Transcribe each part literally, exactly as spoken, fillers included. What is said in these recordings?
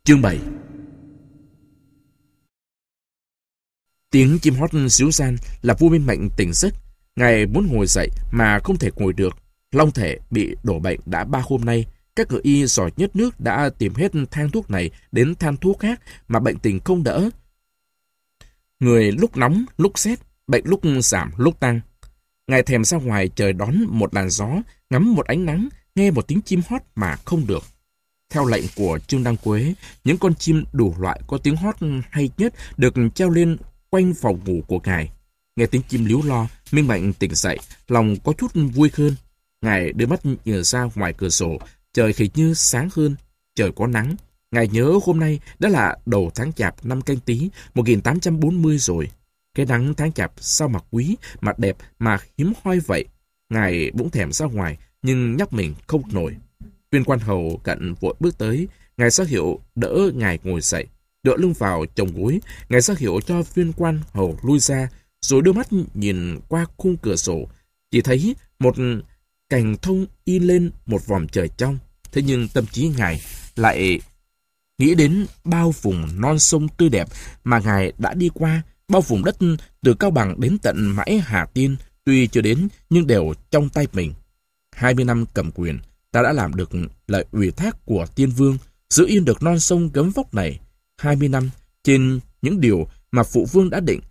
Chương bảy. Tiếng chim hót xíu san là vua Minh Mệnh tỉnh giấc. Ngài muốn ngồi dậy mà không thể ngồi được. Long thể bị đổ bệnh đã ba hôm nay. Các ngự y giỏi nhất nước đã tìm hết thang thuốc này đến thang thuốc khác mà bệnh tình không đỡ. Người lúc nóng, lúc sét, bệnh lúc giảm, lúc tăng. Ngài thèm ra ngoài trời đón một làn gió, ngắm một ánh nắng, nghe một tiếng chim hót mà không được. Theo lệnh của Trương Đăng Quế, những con chim đủ loại có tiếng hót hay nhất được treo lên quanh phòng ngủ của ngài. Nghe tiếng chim líu lo, Minh Mệnh tỉnh dậy, lòng có chút vui hơn. Ngài đưa mắt nhìn ra ngoài cửa sổ, trời hình như sáng hơn, trời có nắng. Ngài nhớ hôm nay đã là đầu tháng Chạp năm Canh Tý một nghìn tám trăm bốn mươi rồi. Cái nắng tháng Chạp sao mà quý, mà đẹp, mà hiếm hoi vậy. Ngài bỗng thèm ra ngoài, nhưng nhắc mình không nổi. Viên quan hầu cận vội bước tới, ngài ra hiệu đỡ ngài ngồi dậy, đỡ lưng vào chồng gối. Ngài ra hiệu cho viên quan hầu lui ra, rồi đưa mắt nhìn qua khung cửa sổ, chỉ thấy một cành thông in lên một vòm trời trong. Thế nhưng tâm trí ngài lại nghĩ đến bao vùng non sông tươi đẹp mà ngài đã đi qua, bao vùng đất từ Cao Bằng đến tận mãi Hà Tiên, tuy chưa đến nhưng đều trong tay mình. Hai mươi năm cầm quyền, ta đã làm được lời ủy thác của Tiên Vương, giữ yên được non sông gấm vóc này. Hai mươi năm trên những điều mà Phụ Vương đã định.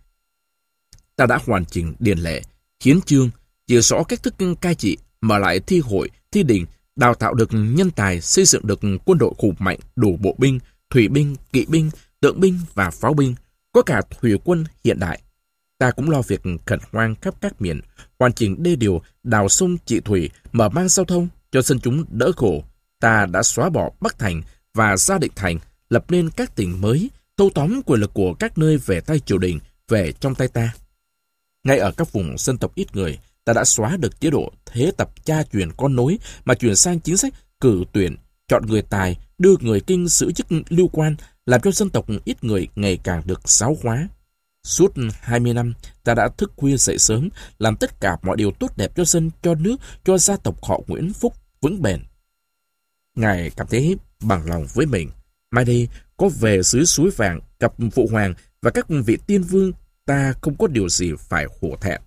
Ta đã hoàn chỉnh điển lệ, hiến chương, chỉ rõ cách thức cai trị, mở lại thi hội, thi đình, đào tạo được nhân tài, xây dựng được quân đội hùng mạnh, đủ bộ binh, thủy binh, kỵ binh, tượng binh và pháo binh, có cả thủy quân hiện đại. Ta cũng lo việc khẩn hoang khắp các miền, hoàn chỉnh đê điều, đào sông trị thủy, mở mang giao thông cho dân chúng đỡ khổ. Ta đã xóa bỏ Bắc Thành và Gia Định Thành, lập nên các tỉnh mới, thâu tóm quyền lực của các nơi về tay triều đình, về trong tay ta. Ngay ở các vùng dân tộc ít người, ta đã xóa được chế độ thế tập cha truyền con nối, mà chuyển sang chính sách cử tuyển, chọn người tài, đưa người kinh giữ chức lưu quan, làm cho dân tộc ít người ngày càng được giáo hóa. Suốt hai mươi năm, ta đã thức khuya dậy sớm, làm tất cả mọi điều tốt đẹp cho dân, cho nước, cho gia tộc họ Nguyễn phúc vững bền. Ngài cảm thấy bằng lòng với mình. Mai đây, có về dưới suối vàng, gặp Phụ Hoàng và các vị tiên vương, ta không có điều gì phải hổ thẹn.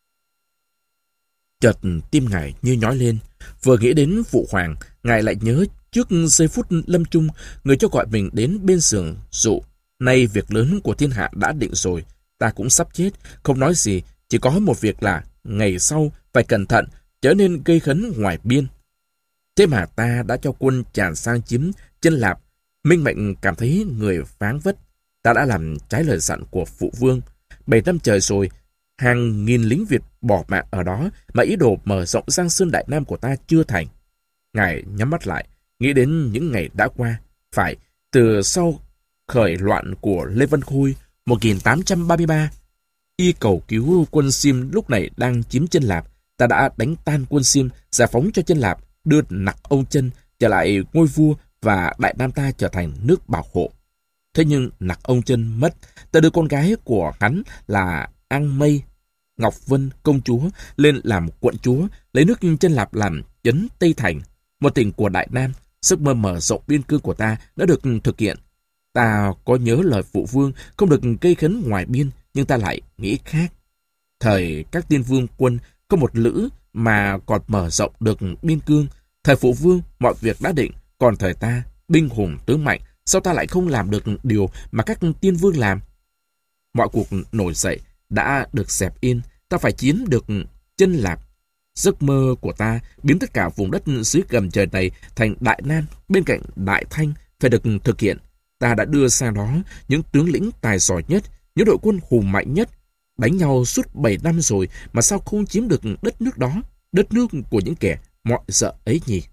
Chợt tim ngài như nhói lên. Vừa nghĩ đến Phụ Hoàng, ngài lại nhớ trước giây phút lâm chung, người cho gọi mình đến bên giường dụ. Nay việc lớn của thiên hạ đã định rồi, ta cũng sắp chết, không nói gì, chỉ có một việc là ngày sau phải cẩn thận, trở nên gây khấn ngoài biên. Thế mà ta đã cho quân tràn sang chiếm Chân Lạp. Minh Mệnh cảm thấy người váng vất. Ta đã làm trái lời dặn của Phụ Vương. Bảy năm trời rồi, hàng nghìn lính Việt bỏ mạng ở đó, mà ý đồ mở rộng Giang Sơn Đại Nam của ta chưa thành. Ngài nhắm mắt lại, nghĩ đến những ngày đã qua. Phải, từ sau khởi loạn của Lê Văn Khôi một nghìn tám trăm ba mươi ba, y cầu cứu quân Xiêm lúc này đang chiếm Chân Lạp. Ta đã đánh tan quân Xiêm, giải phóng cho Chân Lạp, đưa Nặc Ông Chân trở lại ngôi vua và Đại Nam ta trở thành nước bảo hộ. Thế nhưng Nặc Ông Chân mất, ta đưa con gái của hắn là An Mây, Ngọc Vân công chúa lên làm quận chúa, lấy nước Chân Lạp làm trấn Tây Thành, một tỉnh của Đại Nam. Giấc mơ mở rộng biên cương của ta đã được thực hiện. Ta có nhớ lời Phụ Vương không được gây khấn ngoài biên, nhưng ta lại nghĩ khác. Thời các tiên vương quân có một lữ mà còn mở rộng được biên cương. Thời Phụ Vương mọi việc đã định, còn thời ta binh hùng tướng mạnh, sao ta lại không làm được điều mà các tiên vương làm? Mọi cuộc nổi dậy đã được dẹp yên, ta phải chiếm được Chân Lạp. Giấc mơ của ta biến tất cả vùng đất dưới gầm trời này thành Đại Nam bên cạnh Đại Thanh phải được thực hiện. Ta đã đưa sang đó những tướng lĩnh tài giỏi nhất, những đội quân hùng mạnh nhất. Đánh nhau suốt bảy năm rồi mà sao không chiếm được đất nước đó, đất nước của những kẻ mọi sợ ấy nhỉ?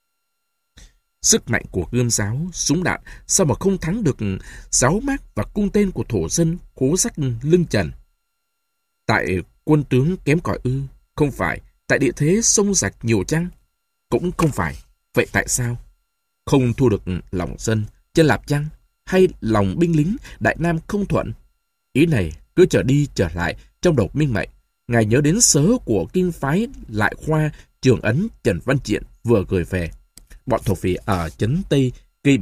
Sức mạnh của gươm giáo, súng đạn sao mà không thắng được giáo mác và cung tên của thổ dân cố sắt lưng trần? Tại quân tướng kém cỏi ư? Không phải. Tại địa thế sông rạch nhiều chăng? Cũng không phải. Vậy tại sao? Không thu được lòng dân Chân Lạp chăng? Hay lòng binh lính Đại Nam không thuận? Ý này cứ trở đi trở lại trong đầu Minh Mệnh. Ngài nhớ đến sớ của kinh phái Lại Khoa Trường Ấn Trần Văn Triện vừa gửi về. Bọn thổ phỉ ở trấn Tây gây biến,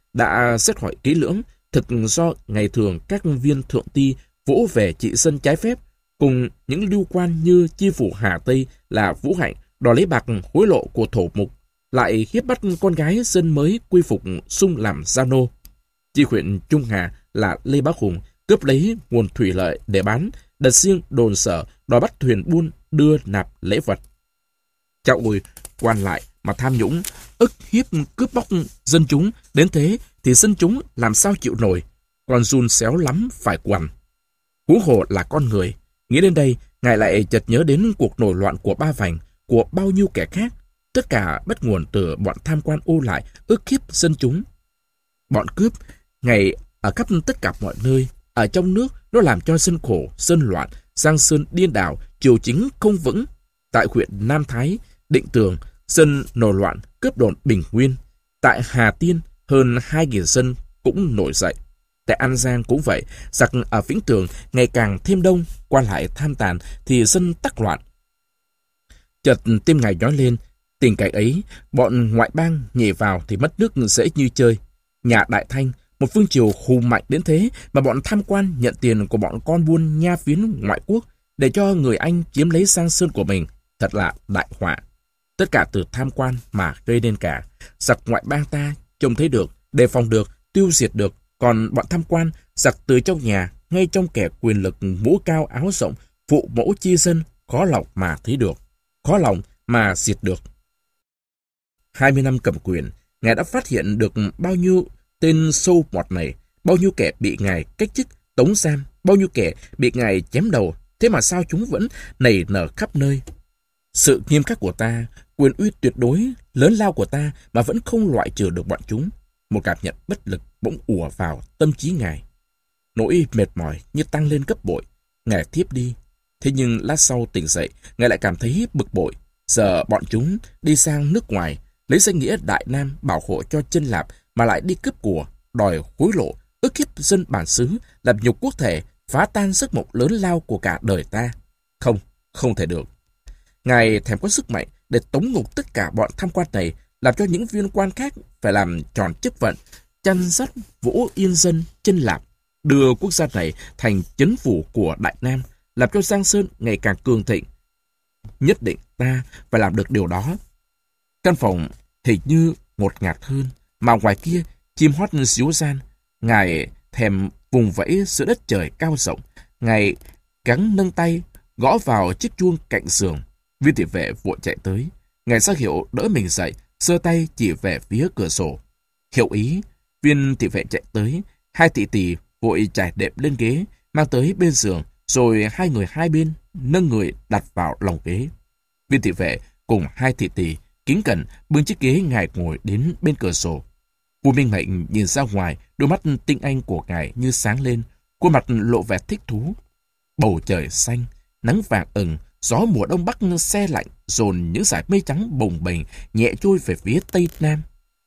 đã xét hỏi kỹ lưỡng, thực do ngày thường các viên thượng ti vỗ về trị sân trái phép, cùng những lưu quan như chi phủ Hà Tây là Vũ Hạnh đòi lấy bạc hối lộ của thổ mục, lại hiếp bắt con gái dân mới quy phục sung làm gia nô. Chi huyện Trung Hà là Lê Bá Hùng cướp lấy nguồn thủy lợi để bán, đặt riêng đồn sở đòi bắt thuyền buôn đưa nạp lễ vật. Chạo ôi, quan lại mà tham nhũng, ức hiếp cướp bóc dân chúng, đến thế thì dân chúng làm sao chịu nổi, còn run xéo lắm phải quằn. Huống hồ là con người. Nghĩ đến đây, ngài lại chợt nhớ đến cuộc nổi loạn của Ba Vành, của bao nhiêu kẻ khác, tất cả bắt nguồn từ bọn tham quan ô lại ức hiếp dân chúng. Bọn cướp ngày ở khắp tất cả mọi nơi, ở trong nước nó làm cho dân khổ, dân loạn, Giang Sơn điên đảo, triều chính không vững. Tại huyện Nam Thái, Định Tường, dân nổi loạn cướp đồn Bình Nguyên. Tại Hà Tiên, hơn hai nghìn dân cũng nổi dậy. Tại An Giang cũng vậy, giặc ở Vĩnh Tường ngày càng thêm đông, quan lại tham tàn thì dân tắc loạn. Chợt tim ngài nhói lên, tình cảnh ấy, bọn ngoại bang nhảy vào thì mất nước dễ như chơi. Nhà Đại Thanh, một vương triều hùng mạnh đến thế mà bọn tham quan nhận tiền của bọn con buôn nha phiến ngoại quốc để cho người Anh chiếm lấy Giang Sơn của mình, thật là đại họa. Tất cả từ tham quan mà gây nên cả. Giặc ngoại bang ta trông thấy được, đề phòng được, tiêu diệt được, còn bọn tham quan giặc từ trong nhà, ngay trong kẻ quyền lực mũ cao áo rộng, phụ mẫu chi dân, khó lòng mà thấy được, khó lòng mà diệt được. Hai mươi năm cầm quyền, ngài đã phát hiện được bao nhiêu tên sâu mọt này, bao nhiêu kẻ bị ngài cách chức, tống giam, bao nhiêu kẻ bị ngài chém đầu, thế mà sao chúng vẫn nảy nở khắp nơi. Sự nghiêm khắc của ta, quyền uy tuyệt đối, lớn lao của ta mà vẫn không loại trừ được bọn chúng. Một cảm nhận bất lực bỗng ùa vào tâm trí ngài. Nỗi mệt mỏi như tăng lên gấp bội. Ngài thiếp đi. Thế nhưng lát sau tỉnh dậy, ngài lại cảm thấy bực bội. Giờ bọn chúng đi sang nước ngoài, lấy danh nghĩa Đại Nam bảo hộ cho Chân Lạp mà lại đi cướp của, đòi hối lộ, ức hiếp dân bản xứ, làm nhục quốc thể, phá tan giấc mộng lớn lao của cả đời ta. Không, không thể được. Ngài thèm có sức mạnh để tống ngục tất cả bọn tham quan này, làm cho những viên quan khác phải làm tròn chức phận, chăn dắt Vũ Yên dân Chân Lạp, đưa quốc gia này thành chấn phủ của Đại Nam, làm cho Giang Sơn ngày càng cường thịnh. Nhất định ta phải làm được điều đó. Căn phòng hình như ngột ngạt hơn, mà ngoài kia chim hót xíu gian. Ngài thèm vùng vẫy giữa đất trời cao rộng. Ngài gắng nâng tay gõ vào chiếc chuông cạnh giường. Viên thị vệ vội chạy tới. Ngài ra hiệu đỡ mình dậy, giơ tay chỉ về phía cửa sổ. Hiệu ý, viên thị vệ chạy tới. Hai thị tỷ vội trải đệm lên ghế, mang tới bên giường, rồi hai người hai bên nâng người đặt vào lòng ghế. Viên thị vệ cùng hai thị tỷ kính cẩn bưng chiếc ghế ngài ngồi đến bên cửa sổ. Vua Minh Mệnh nhìn ra ngoài, đôi mắt tinh anh của ngài như sáng lên, khuôn mặt lộ vẻ thích thú. Bầu trời xanh, nắng vàng ửng, gió mùa đông bắc se lạnh dồn những dải mây trắng bồng bềnh nhẹ trôi về phía tây nam.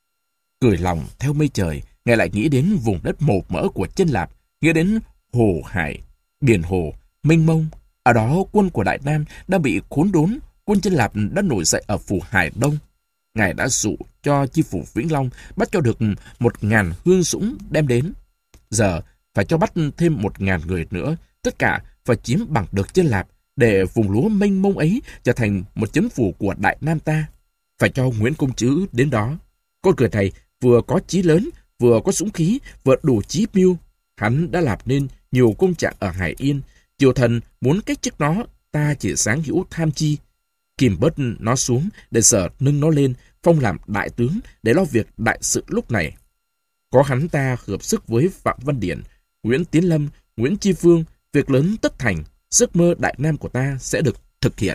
Cười lòng theo mây trời, ngài lại nghĩ đến vùng đất màu mỡ của Chân Lạp, nghĩ đến hồ hải, biển hồ mênh mông. Ở đó quân của Đại Nam đã bị khốn đốn, quân Chân Lạp đã nổi dậy ở phủ Hải Đông. Ngài đã dụ cho chi phủ Vĩnh Long bắt cho được một ngàn hương dũng đem đến. Giờ phải cho bắt thêm một ngàn người nữa, tất cả phải chiếm bằng được Chân Lạp, để vùng lúa mênh mông ấy trở thành một chấn phủ của Đại Nam ta. Phải cho Nguyễn Công Trứ đến đó. Con người này vừa có chí lớn, vừa có dũng khí, vừa đủ chí mưu. Hắn đã làm nên nhiều công trạng ở Hải Yên. Triều thần muốn cách chức nó, ta chỉ sáng hữu tham chi. Kìm bớt nó xuống để sở nâng nó lên, phong làm đại tướng để lo việc đại sự lúc này. Có hắn ta hợp sức với Phạm Văn Điển, Nguyễn Tiến Lâm, Nguyễn Chi Phương, việc lớn tất thành, giấc mơ Đại Nam của ta sẽ được thực hiện.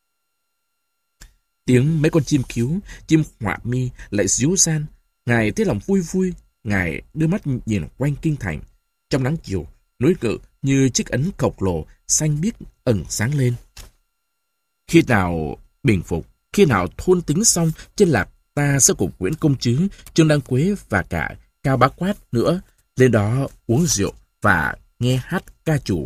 Tiếng mấy con chim cứu, chim họa mi lại ríu ran. Ngài thấy lòng vui vui. Ngài đưa mắt nhìn quanh kinh thành. Trong nắng chiều, núi Cự như chiếc ấn khổng lồ xanh biếc ẩn sáng lên. Khi nào bình phục, khi nào thôn tính xong, Chân Lạp ta sẽ cùng Nguyễn Công Trứ, Trương Đăng Quế và cả Cao Bá Quát nữa lên đó uống rượu và nghe hát ca chủ.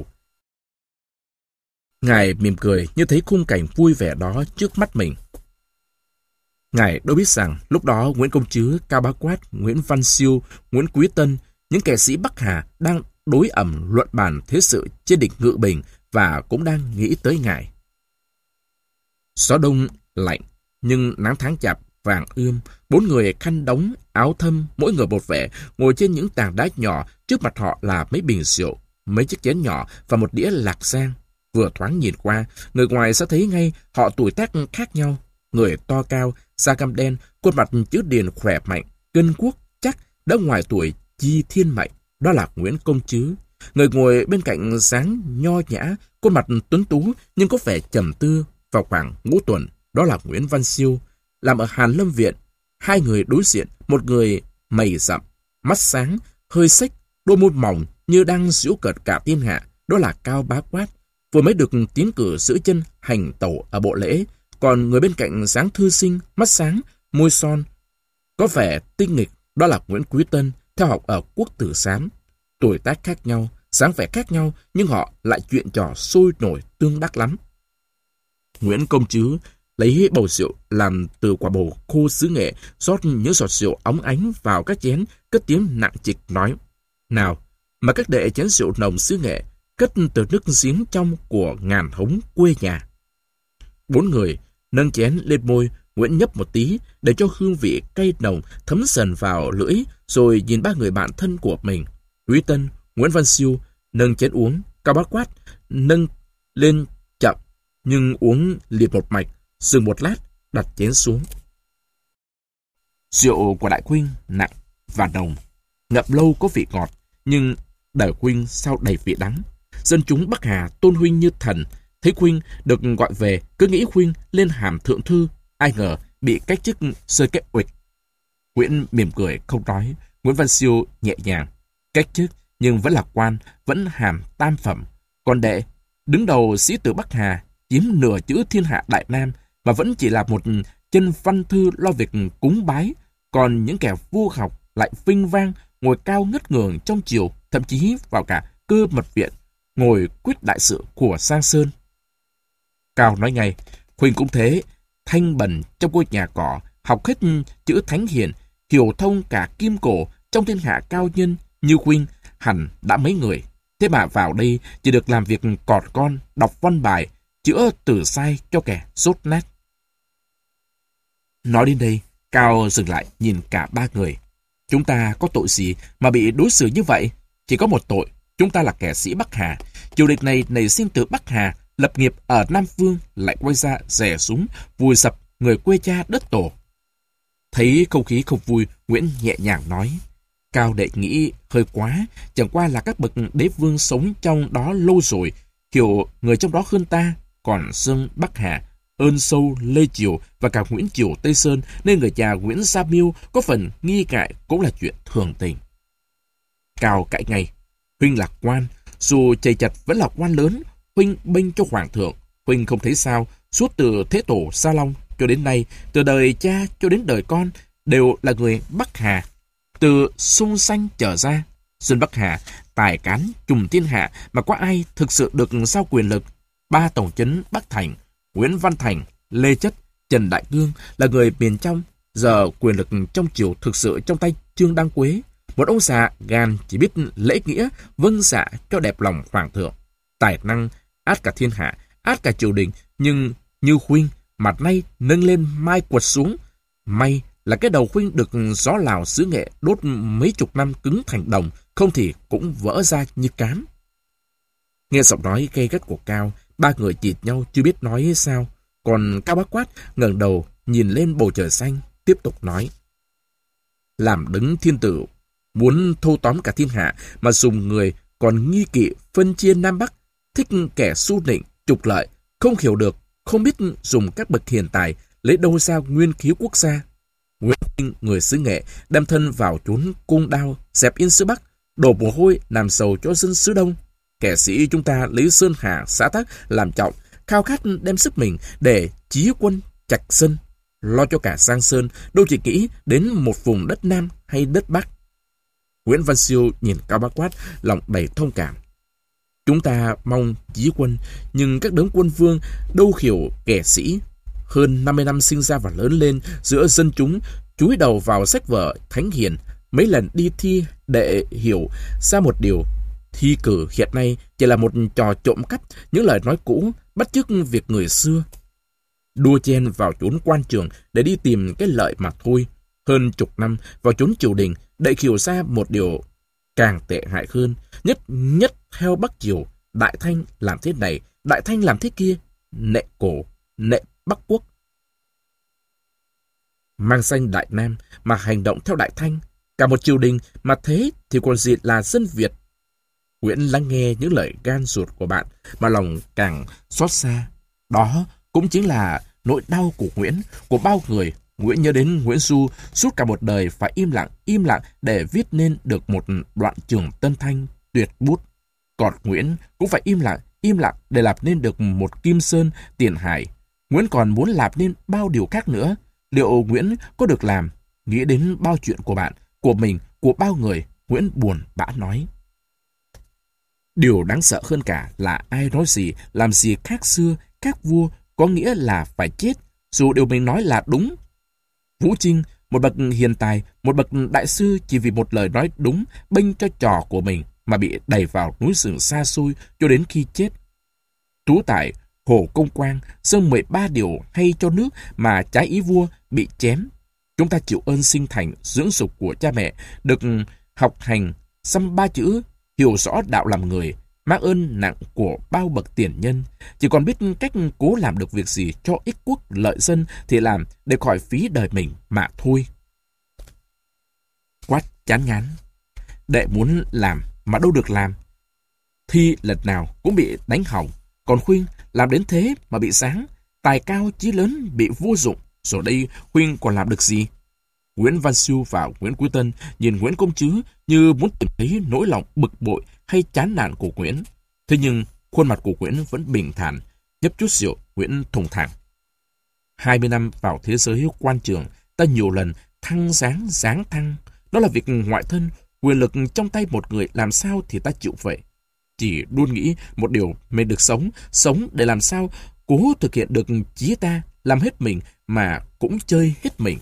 Ngài mỉm cười như thấy khung cảnh vui vẻ đó trước mắt mình. Ngài đâu biết rằng lúc đó Nguyễn Công Trứ, Cao Bá Quát, Nguyễn Văn Siêu, Nguyễn Quý Tân, những kẻ sĩ Bắc Hà đang đối ẩm luận bàn thế sự trên đỉnh Ngự Bình và cũng đang nghĩ tới ngài. Gió đông lạnh, nhưng nắng tháng chạp vàng ươm, bốn người khăn đóng, áo thâm, mỗi người một vẻ, ngồi trên những tảng đá nhỏ, trước mặt họ là mấy bình rượu, mấy chiếc chén nhỏ và một đĩa lạc giang. Vừa thoáng nhìn qua, người ngoài sẽ thấy ngay họ tuổi tác khác nhau. Người to cao, da cam đen, khuôn mặt chữ điền khỏe mạnh, cân quốc chắc, đã ngoài tuổi Chi Thiên Mệnh, đó là Nguyễn Công Trứ. Người ngồi bên cạnh dáng nho nhã, khuôn mặt tuấn tú nhưng có vẻ trầm tư, vào khoảng ngũ tuần, đó là Nguyễn Văn Siêu, làm ở Hàn Lâm Viện. Hai người đối diện, một người mày rậm, mắt sáng, hơi xếch, đôi môi mỏng như đang giễu cợt cả thiên hạ, đó là Cao Bá Quát, vừa mới được tiến cử giữ chân hành tẩu ở bộ lễ. Còn người bên cạnh dáng thư sinh, mắt sáng, môi son, có vẻ tinh nghịch, đó là Nguyễn Quý Tân, theo học ở Quốc Tử Giám. Tuổi tác khác nhau, dáng vẻ khác nhau, nhưng họ lại chuyện trò sôi nổi tương đắc lắm. Nguyễn Công Trứ lấy bầu rượu làm từ quả bầu khô xứ Nghệ, rót những giọt rượu óng ánh vào các chén, cất tiếng nặng trịch nói: "Nào, mà các đệ chén rượu nồng xứ Nghệ, cất từ nước giếng trong của ngàn hống quê nhà." Bốn người nâng chén lên môi, Nguyễn nhấp một tí để cho hương vị cay nồng thấm sần vào lưỡi, rồi nhìn ba người bạn thân của mình, Quý Tân, Nguyễn Văn Siêu nâng chén uống, Cao Bá Quát nâng lên chậm nhưng uống liệt một mạch, dừng một lát đặt chén xuống. Rượu của Đại Huynh nặng và nồng, ngậm lâu có vị ngọt, nhưng Đại Huynh sao đầy vị đắng. Dân chúng Bắc Hà tôn Huynh như thần, thấy Huynh được gọi về cứ nghĩ Huynh lên hàm thượng thư, ai ngờ bị cách chức sơi cách uịch. Nguyễn mỉm cười không nói. Nguyễn Văn Siêu nhẹ nhàng: "Cách chức nhưng vẫn là quan, vẫn hàm tam phẩm. Còn đệ đứng đầu sĩ tử Bắc Hà, chiếm nửa chữ thiên hạ Đại Nam, mà vẫn chỉ là một chân văn thư lo việc cúng bái. Còn những kẻ vua học lại vinh vang, ngồi cao ngất ngường trong triều, thậm chí vào cả Cơ Mật Viện, ngồi quyết đại sự của Giang Sơn." Cao nói ngay: "Huynh cũng thế, thanh bần trong ngôi nhà cỏ, học hết chữ thánh hiền, hiểu thông cả kim cổ, trong thiên hạ cao nhân như Huynh hẳn đã mấy người. Thế mà vào đây chỉ được làm việc cọt con, đọc văn bài, chữa từ sai cho kẻ sốt nát." Nói đến đây, Cao dừng lại nhìn cả ba người. "Chúng ta có tội gì mà bị đối xử như vậy? Chỉ có một tội, chúng ta là kẻ sĩ Bắc Hà. Triều đình này nảy sinh từ Bắc Hà, lập nghiệp ở Nam Vương, lại quay ra rẻ súng, vùi sập người quê cha đất tổ." Thấy không khí không vui, Nguyễn nhẹ nhàng nói: "Cao đệ nghĩ hơi quá, chẳng qua là các bậc đế vương sống trong đó lâu rồi, hiểu người trong đó hơn ta. Còn Dương Bắc Hà, Ơn Sâu, Lê Triều và cả Nguyễn Triều Tây Sơn, nên người cha Nguyễn Gia Miêu có phần nghi ngại cũng là chuyện thường tình." Cao cãi ngay: "Huynh là quan, dù chầy chật vẫn là quan lớn. Huynh bênh cho hoàng thượng, Huynh không thấy sao? Suốt từ Thế Tổ Sa Long cho đến nay, từ đời cha cho đến đời con, đều là người Bắc Hà. Từ Sung Xanh trở ra, dân Bắc Hà tài cán trùm thiên hạ, mà có ai thực sự được giao quyền lực? Ba tổng trấn Bắc Thành, Nguyễn Văn Thành, Lê Chất, Trần Đại Cương là người miền trong. Giờ quyền lực trong triều thực sự trong tay Trương Đăng Quế, một ông già gan chỉ biết lễ nghĩa, vâng dạ cho đẹp lòng hoàng thượng. Tài năng át cả thiên hạ, át cả triều đình, nhưng như Huynh mặt nay nâng lên mai quật xuống. May là cái đầu Huynh được gió Lào xứ Nghệ đốt mấy chục năm cứng thành đồng, không thì cũng vỡ ra như cám." Nghe giọng nói gay gắt của Cao, ba người chịt nhau chưa biết nói sao. Còn Cao Bá Quát ngẩng đầu nhìn lên bầu trời xanh, tiếp tục nói: "Làm đứng thiên tử, muốn thâu tóm cả thiên hạ, mà dùng người còn nghi kỵ phân chia Nam Bắc, thích kẻ su nịnh trục lợi, không hiểu được, không biết dùng các bậc hiền tài, lấy đâu ra nguyên khí quốc gia. Nguyễn Huynh, người xứ Nghệ, đem thân vào chốn cung đao, dẹp yên xứ Bắc, đổ mồ hôi làm giàu cho dân xứ Đông. Kẻ sĩ chúng ta lấy sơn hà xã tắc làm trọng, khao khát đem sức mình để chí quân chặt sân, lo cho cả Giang Sơn, đâu chỉ nghĩ đến một vùng đất Nam hay đất Bắc." Nguyễn Văn Siêu nhìn Cao Bá Quát, lòng đầy thông cảm: "Chúng ta mong chí quân, nhưng các đấng quân vương đâu hiểu kẻ sĩ. hơn năm mươi năm sinh ra và lớn lên giữa dân chúng, chúi đầu vào sách vở thánh hiền, mấy lần đi thi để hiểu ra một điều. Thi cử hiện nay chỉ là một trò trộm cắp những lời nói cũ, bắt chước việc người xưa. Đua chen vào chốn quan trường để đi tìm cái lợi mà thôi. Hơn chục năm vào chốn triều đình để hiểu ra một điều càng tệ hại hơn. Nhất nhất theo Bắc Triều, Đại Thanh làm thế này, Đại Thanh làm thế kia, nệ cổ, nệ Bắc Quốc. Mang danh Đại Nam mà hành động theo Đại Thanh, cả một triều đình mà thế thì còn gì là dân Việt. Nguyễn lắng nghe những lời gan ruột của bạn mà lòng càng xót xa. Đó cũng chính là nỗi đau của Nguyễn, của bao người. Nguyễn nhớ đến Nguyễn Du suốt cả một đời phải im lặng, im lặng để viết nên được một đoạn Trường Tân Thanh tuyệt bút. Còn Nguyễn cũng phải im lặng, im lặng để làm nên được một Kim Sơn Tiền Hải. Nguyễn còn muốn làm nên bao điều khác nữa. Liệu Nguyễn có được làm? Nghĩ đến bao chuyện của bạn, của mình, của bao người, Nguyễn buồn bã nói. Điều đáng sợ hơn cả là ai nói gì, làm gì khác xưa, khác vua, có nghĩa là phải chết, dù điều mình nói là đúng. Vũ Trinh, một bậc hiền tài, một bậc đại sư chỉ vì một lời nói đúng, bênh cho trò của mình mà bị đẩy vào núi rừng xa xôi cho đến khi chết. Tú Tài, Hồ Công Quang, xưng mười ba điều hay cho nước mà trái ý vua bị chém. Chúng ta chịu ơn sinh thành, dưỡng dục của cha mẹ, được học hành, xăm ba chữ, hiểu rõ đạo làm người, mang ơn nặng của bao bậc tiền nhân. Chỉ còn biết cách cố làm được việc gì cho ích quốc lợi dân thì làm để khỏi phí đời mình mà thôi. Quát chán ngán. Đệ muốn làm mà đâu được làm. Thi lần nào cũng bị đánh hỏng. Còn Khuynh làm đến thế mà bị sáng. Tài cao chí lớn bị vô dụng. Rồi đây Khuynh còn làm được gì? Nguyễn Văn Siêu và Nguyễn Quý Tân nhìn Nguyễn Công Trứ như muốn tìm thấy nỗi lòng bực bội hay chán nản của Nguyễn. Thế nhưng khuôn mặt của Nguyễn vẫn bình thản. Nhấp chút rượu, Nguyễn thùng thẳng. Hai mươi năm vào thế giới quan trường, ta nhiều lần thăng giáng giáng thăng. Đó là việc ngoại thân, quyền lực trong tay một người, làm sao thì ta chịu vậy. Chỉ luôn nghĩ một điều, mình được sống, sống để làm sao cố thực hiện được chí ta, làm hết mình mà cũng chơi hết mình.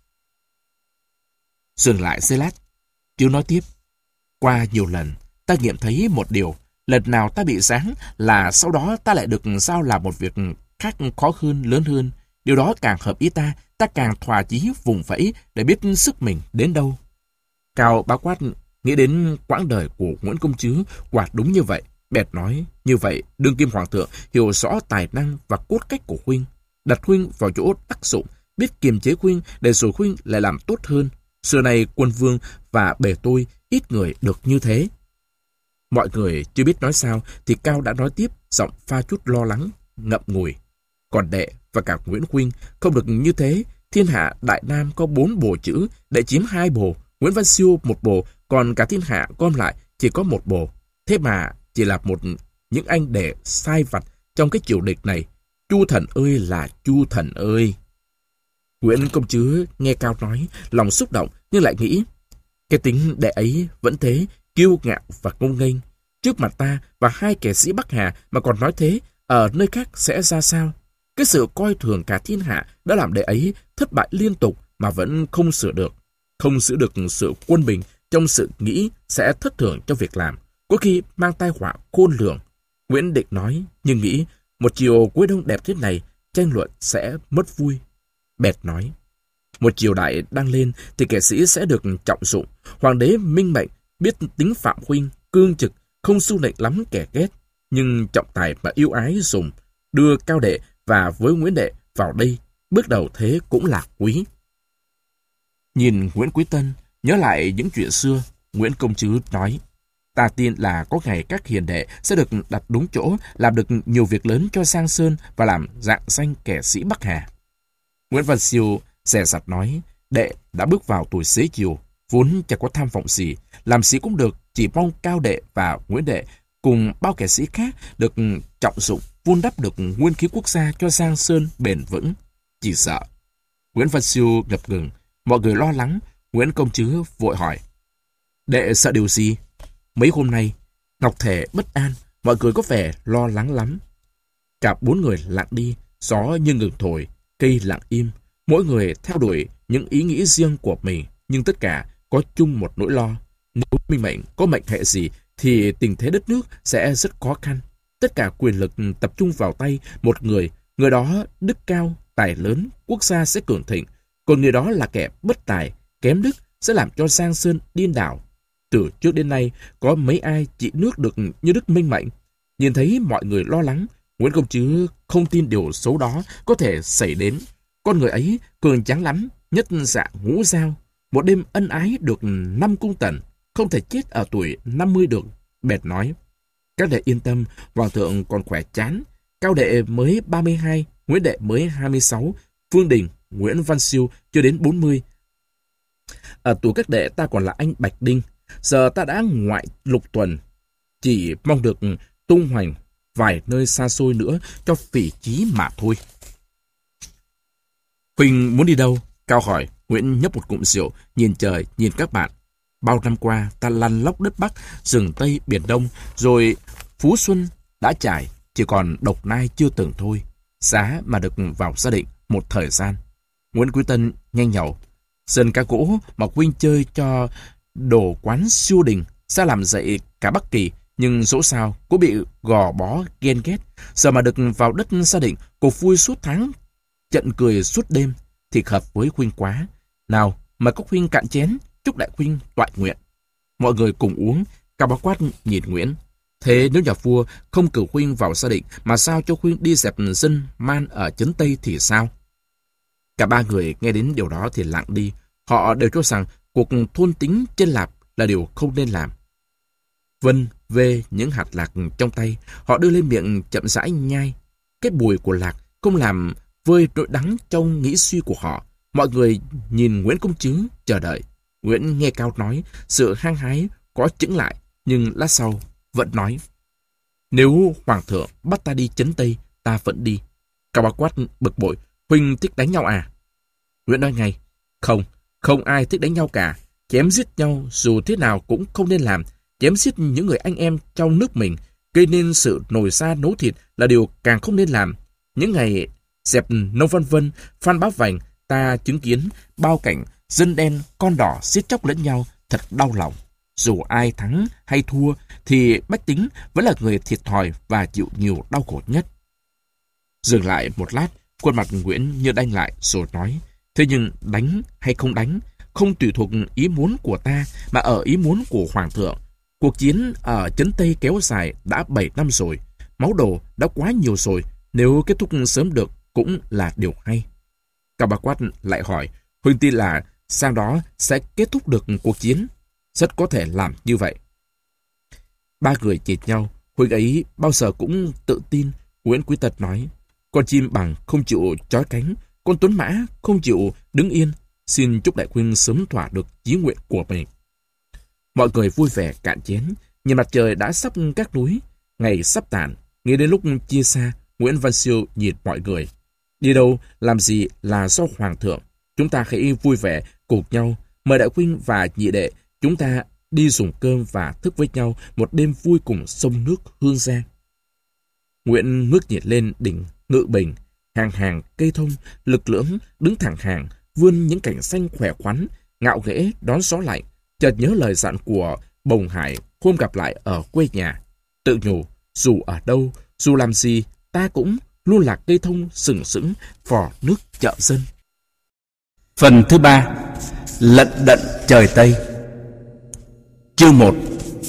Dừng lại giây lát, Chứ nói tiếp. Qua nhiều lần, ta nghiệm thấy một điều. Lần nào ta bị giáng là sau đó ta lại được giao làm một việc khác khó hơn, lớn hơn. Điều đó càng hợp ý ta, ta càng thỏa chí vùng vẫy để biết sức mình đến đâu. Cao Bá Quát nghĩ đến quãng đời của Nguyễn Công Trứ, quả đúng như vậy. Bèn nói, như vậy, đương kim hoàng thượng hiểu rõ tài năng và cốt cách của Khuynh, đặt Khuynh vào chỗ tác dụng, biết kiềm chế Khuynh để rồi Khuynh lại làm tốt hơn. Xưa nay quân vương và bề tôi ít người được như thế. Mọi người chưa biết nói sao thì Cao đã nói tiếp, giọng pha chút lo lắng, ngậm ngùi. Còn đệ và cả Nguyễn Khuynh không được như thế. Thiên hạ Đại Nam có bốn bồ chữ, đệ chiếm hai bồ, Nguyễn Văn Siêu một bồ, còn cả thiên hạ gom lại chỉ có một bồ. Thế mà chỉ là một những anh đệ sai vặt trong cái triều địch này. Chu thần ơi là Chu thần ơi! Nguyễn Công Trứ nghe Cao nói, lòng xúc động nhưng lại nghĩ, cái tính đệ ấy vẫn thế, kiêu ngạo và ngông nghênh. Trước mặt ta và hai kẻ sĩ Bắc Hà mà còn nói thế, ở nơi khác sẽ ra sao? Cái sự coi thường cả thiên hạ đã làm đệ ấy thất bại liên tục mà vẫn không sửa được. Không giữ được sự quân bình trong sự nghĩ sẽ thất thường cho việc làm, có khi mang tai họa khôn lường. Nguyễn định nói, nhưng nghĩ một chiều cuối đông đẹp thế này, tranh luận sẽ mất vui. Bèn nói, một triều đại đang lên thì kẻ sĩ sẽ được trọng dụng. Hoàng đế minh mệnh, biết tính Phạm Khuynh, cương trực, không xu lệnh lắm kẻ ghét, nhưng trọng tài mà yêu ái dùng, đưa Cao đệ và với Nguyễn đệ vào đây, bước đầu thế cũng là quý. Nhìn Nguyễn Quý Tân, nhớ lại những chuyện xưa, Nguyễn Công Trứ nói, ta tin là có ngày các hiền đệ sẽ được đặt đúng chỗ, làm được nhiều việc lớn cho Giang Sơn và làm rạng danh kẻ sĩ Bắc Hà. Nguyễn Văn Siêu dè dặt nói, đệ đã bước vào tuổi xế chiều, vốn chẳng có tham vọng gì, làm sĩ cũng được, chỉ mong Cao đệ và Nguyễn đệ cùng bao kẻ sĩ khác được trọng dụng, vun đắp được nguyên khí quốc gia cho Giang Sơn bền vững. Chỉ sợ. Nguyễn Văn Siêu ngập ngừng, mọi người lo lắng. Nguyễn Công Trứ vội hỏi, đệ sợ điều gì? Mấy hôm nay, Ngọc Thể bất an, mọi người có vẻ lo lắng lắm. Cả bốn người lặng đi, gió như ngừng thổi. Cây lặng im, mỗi người theo đuổi những ý nghĩ riêng của mình, nhưng tất cả có chung một nỗi lo. Nếu Minh Mệnh có mệnh hệ gì thì tình thế đất nước sẽ rất khó khăn. Tất cả quyền lực tập trung vào tay một người, người đó đức cao, tài lớn, quốc gia sẽ cường thịnh, còn người đó là kẻ bất tài, kém đức sẽ làm cho Giang Sơn điên đảo. Từ trước đến nay, có mấy ai trị nước được như Đức Minh Mệnh. Nhìn thấy mọi người lo lắng, Nguyễn Công Trứ không tin điều xấu đó có thể xảy đến. Con người ấy cường tráng lắm, nhất dạ ngũ dao. Một đêm ân ái được năm cung tần, không thể chết ở tuổi năm mươi được. Bèn nói, các đệ yên tâm, hoàng thượng còn khỏe chán. Cao đệ mới ba mươi hai, Nguyễn đệ mới hai mươi sáu, Phương Đình, Nguyễn Văn Siêu chưa đến bốn mươi. Ở tuổi các đệ ta còn là anh Bạch Đinh. Giờ ta đã ngoại lục tuần, chỉ mong được tung hoành vài nơi xa xôi nữa cho phỉ chí mà thôi. Huynh muốn đi đâu? Cao hỏi. Nguyễn nhấp một cụm rượu, nhìn trời, nhìn các bạn. Bao năm qua, ta lăn lóc đất Bắc, rừng Tây, Biển Đông, rồi Phú Xuân đã trải, chỉ còn Độc Nai chưa từng thôi. Giá mà được vào gia định một thời gian. Nguyễn Quý Tân nhanh nhậu. Dân ca gỗ mà huynh chơi cho đồ quán siêu đình, sẽ làm dậy cả Bắc Kỳ, nhưng dẫu sao cũng bị gò bó ghen ghét. Giờ mà được vào đất gia định, cô vui suốt tháng, trận cười suốt đêm, thì hợp với huynh quá. Nào, mời các huynh cạn chén, chúc đại huynh toại nguyện. Mọi người cùng uống. Cao Bá Quát nhìn Nguyễn. Thế nếu nhà vua không cử huynh vào gia định, mà sao cho huynh đi dẹp dân man ở Trấn Tây thì sao? Cả ba người nghe đến điều đó thì lặng đi. Họ đều cho rằng cuộc thôn tính trên Lạp là điều không nên làm. Vân vê những hạt lạc trong tay, họ đưa lên miệng chậm rãi nhai. Cái bùi của lạc không làm vơi nỗi đắng trong nghĩ suy của họ. Mọi người nhìn Nguyễn Công Trứ chờ đợi. Nguyễn nghe Cao nói, sự hăng hái có chững lại, nhưng lát sau vẫn nói, nếu hoàng thượng bắt ta đi Trấn Tây, ta vẫn đi. Cao Bá Quát bực bội, huynh thích đánh nhau à? Nguyễn nói ngay, không, không ai thích đánh nhau cả. Chém giết nhau dù thế nào cũng không nên làm. Chém giết những người anh em trong nước mình, gây nên sự nổi xa nấu thịt là điều càng không nên làm. Những ngày dẹp Nông Văn Vân, Phan Bá Vành, ta chứng kiến bao cảnh dân đen, con đỏ giết chóc lẫn nhau, thật đau lòng. Dù ai thắng hay thua, thì bách tính vẫn là người thiệt thòi và chịu nhiều đau khổ nhất. Dừng lại một lát, khuôn mặt Nguyễn như đanh lại rồi nói, thế nhưng đánh hay không đánh, không tùy thuộc ý muốn của ta, mà ở ý muốn của hoàng thượng. Cuộc chiến ở Trấn Tây kéo dài đã bảy năm rồi, máu đổ đã quá nhiều rồi, nếu kết thúc sớm được cũng là điều hay. Cao Bá Quát lại hỏi, huynh tin là sang đó sẽ kết thúc được cuộc chiến? Rất có thể làm như vậy. Ba người chịt nhau, huynh ấy bao giờ cũng tự tin. Nguyễn Quý Tật nói, con chim bằng không chịu chói cánh, con tuấn mã không chịu đứng yên. Xin chúc đại huynh sớm thỏa được chí nguyện của mình. Mọi người vui vẻ cạn chén, nhìn mặt trời đã sắp các núi, ngày sắp tàn. Nghĩ đến lúc chia xa, Nguyễn Văn Siêu nhìn mọi người. Đi đâu, làm gì là do hoàng thượng. Chúng ta hãy vui vẻ cùng nhau. Mời đại huynh và nhị đệ, chúng ta đi dùng cơm và thức với nhau một đêm vui cùng sông nước Hương Giang. Nguyễn ngước nhìn lên đỉnh Ngự Bình, hàng hàng cây thông, lực lưỡng đứng thẳng hàng, vươn những cảnh xanh khỏe khoắn, ngạo nghễ đón gió lạnh. Chợt nhớ lời dặn của Bồng Hải hôm gặp lại ở quê nhà. Tự nhủ, dù ở đâu, dù làm gì, ta cũng luôn là cây thông sừng sững phò nước chợ dân. Phần thứ ba, lận đận trời Tây. Chương một.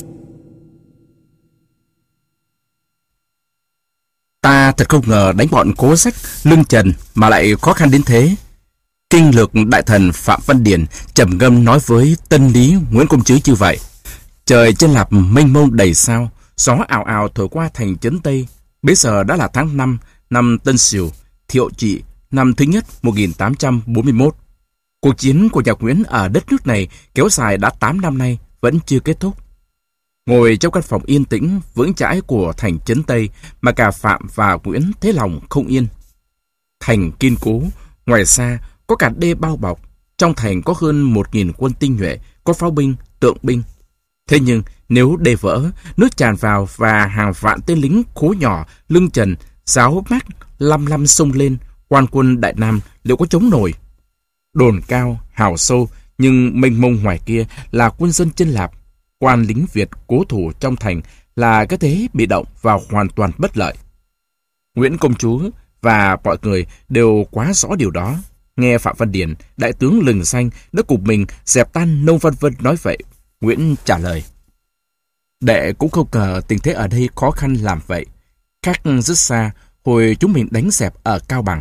Ta thật không ngờ đánh bọn Cố Sách, Lương Trần mà lại khó khăn đến thế. Kinh lược đại thần Phạm Văn Điển trầm ngâm nói với Tân Lý Nguyễn Công Trứ như vậy. Trời trên Lạp mênh mông đầy sao, gió ào ào thổi qua thành Trấn Tây. Bây giờ đã là tháng năm, năm Tân Sửu, Thiệu Trị, năm thứ nhất một nghìn tám trăm bốn mươi mốt. Cuộc chiến của nhà Nguyễn ở đất nước này kéo dài đã tám năm nay, vẫn chưa kết thúc. Ngồi trong căn phòng yên tĩnh, vững chãi của thành Trấn Tây mà cả Phạm và Nguyễn thấy lòng không yên. Thành kiên cố, ngoài xa có cả đê bao bọc, trong thành có hơn một nghìn quân tinh nhuệ, có pháo binh, tượng binh. Thế nhưng nếu đê vỡ, nước tràn vào và hàng vạn tên lính khố nhỏ, lưng trần, giáo mát lăm lăm xông lên, quan quân Đại Nam liệu có chống nổi? Đồn cao, hào sâu, nhưng mênh mông ngoài kia là quân dân chân Lạp. Quan lính Việt cố thủ trong thành là cái thế bị động và hoàn toàn bất lợi. Nguyễn công chúa và mọi người đều quá rõ điều đó. Nghe Phạm Văn Điền, đại tướng lừng xanh, đã cùng mình dẹp tan Nông Văn Vân nói vậy, Nguyễn trả lời: Đệ cũng không ngờ tình thế ở đây khó khăn làm vậy. Khác rất xa, hồi chúng mình đánh dẹp ở Cao Bằng.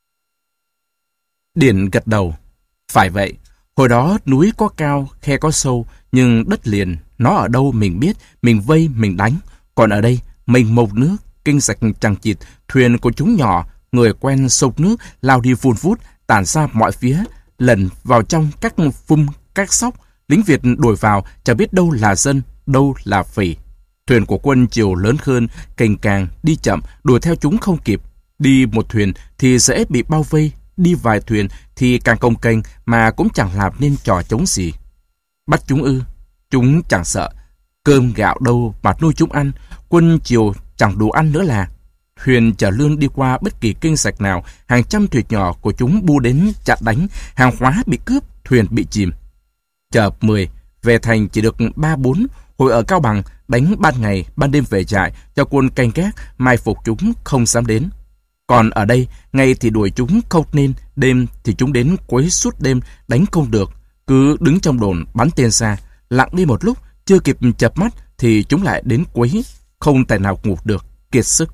Điền gật đầu: Phải vậy, hồi đó núi có cao, khe có sâu, nhưng đất liền, nó ở đâu mình biết, mình vây, mình đánh. Còn ở đây, mênh mông nước, kinh sạch chằng chịt, thuyền của chúng nhỏ, người quen sông nước lao đi vun vút, tản ra mọi phía, lần vào trong các phum, các sóc. Lính Việt đuổi vào, chẳng biết đâu là dân, đâu là phỉ. Thuyền của quân Triều lớn hơn, cành càng, đi chậm, đuổi theo chúng không kịp. Đi một thuyền thì dễ bị bao vây, đi vài thuyền thì càng cồng kềnh mà cũng chẳng làm nên trò chống gì. Bắt chúng ư? Chúng chẳng sợ. Cơm gạo đâu mà nuôi chúng ăn, quân Triều chẳng đủ ăn nữa là. Thuyền chở lương đi qua bất kỳ kênh sạch nào, hàng trăm thuyền nhỏ của chúng bu đến chặn đánh, hàng hóa bị cướp, thuyền bị chìm. Chợ mười, về thành chỉ được ba bốn, hồi ở Cao Bằng, đánh ban ngày, ban đêm về trại, cho quân canh gác, mai phục chúng không dám đến. Còn ở đây, ngày thì đuổi chúng không nên, đêm thì chúng đến quấy suốt đêm, đánh không được, cứ đứng trong đồn bắn tên xa, lặng đi một lúc, chưa kịp chợp mắt thì chúng lại đến quấy, không tài nào ngủ được, kiệt sức.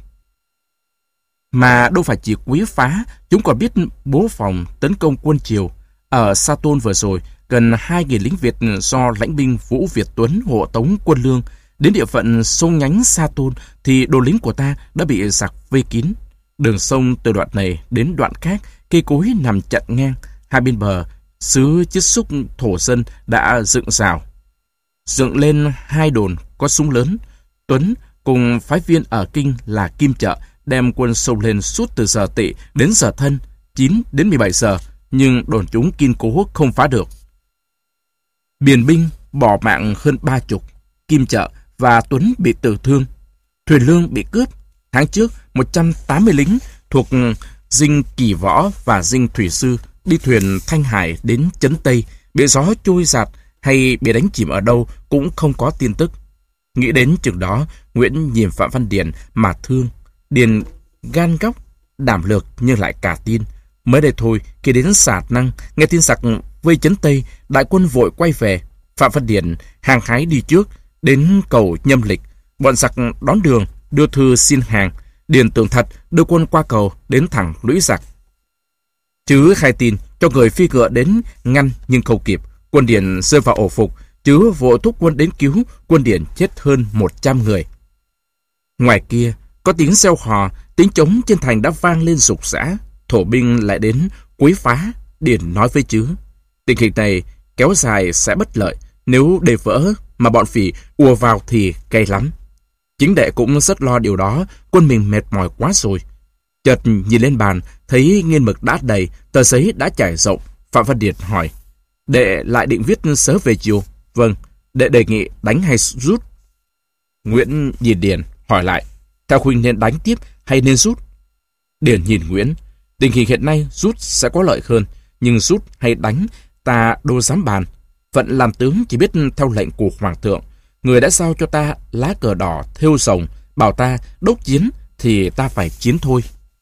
Mà đâu phải chỉ quấy phá, chúng còn biết bố phòng tấn công quân Triều. Ở Sa Tôn vừa rồi, gần hai nghìn lính Việt do lãnh binh Vũ Việt Tuấn hộ tống quân lương. Đến địa phận sông nhánh Sa Tôn thì đồn lính của ta đã bị giặc vây kín. Đường sông từ đoạn này đến đoạn khác, cây cối nằm chặn ngang. Hai bên bờ, xứ chiết xúc thổ dân đã dựng rào. Dựng lên hai đồn có súng lớn. Tuấn cùng phái viên ở Kinh là Kim Trợ đem quân xông lên suốt từ giờ Tỵ đến giờ Thân, chín đến mười bảy giờ, nhưng đồn chúng kiên cố không phá được. Biền binh bỏ mạng hơn ba chục, Kim Trợ và Tuấn bị tử thương. Thuyền lương bị cướp. Tháng trước, một trăm tám mươi lính thuộc dinh Kỳ Võ và dinh Thủy Sư đi thuyền Thanh Hải đến Trấn Tây, bị gió trôi giạt hay bị đánh chìm ở đâu cũng không có tin tức. Nghĩ đến chừng đó, Nguyễn nhìn Phạm Văn Điền mà thương. Điền gan góc, đảm lược nhưng lại cả tin. Mới đây thôi, khi đến Sà Năng, nghe tin giặc vây Trấn Tây, đại quân vội quay về. Phạm Văn Điền hàng hái đi trước, đến cầu Nhâm Lịch. Bọn giặc đón đường, đưa thư xin hàng. Điền tưởng thật, đưa quân qua cầu đến thẳng lũy giặc. Chứ khai tin cho người phi ngựa đến ngăn nhưng không kịp. Quân Điền rơi vào ổ phục, chứ vội thúc quân đến cứu. Quân Điền chết hơn một trăm người. Ngoài kia, có tiếng reo hò, tiếng trống trên thành đã vang lên rục rã. Thổ binh lại đến quấy phá. Điền nói với Chứ: Tình hình này kéo dài sẽ bất lợi. Nếu để vỡ mà bọn phỉ ùa vào thì cay lắm. Chính đệ cũng rất lo điều đó. Quân mình mệt mỏi quá rồi. Chợt nhìn lên bàn, thấy nghiên mực đã đầy, tờ giấy đã trải rộng. Phạm Văn Điền hỏi: Đệ lại định viết sớ về chiều? Vâng. Đệ đề nghị đánh hay rút? Nguyễn nhìn Điền hỏi lại: Theo huynh nên đánh tiếp hay nên rút? Điền nhìn Nguyễn: Tình hình hiện nay rút sẽ có lợi hơn, nhưng rút hay đánh ta đâu dám bàn. Phận làm tướng chỉ biết theo lệnh của Hoàng thượng. Người đã giao cho ta lá cờ đỏ thêu rồng, bảo ta đốc chiến thì ta phải chiến thôi.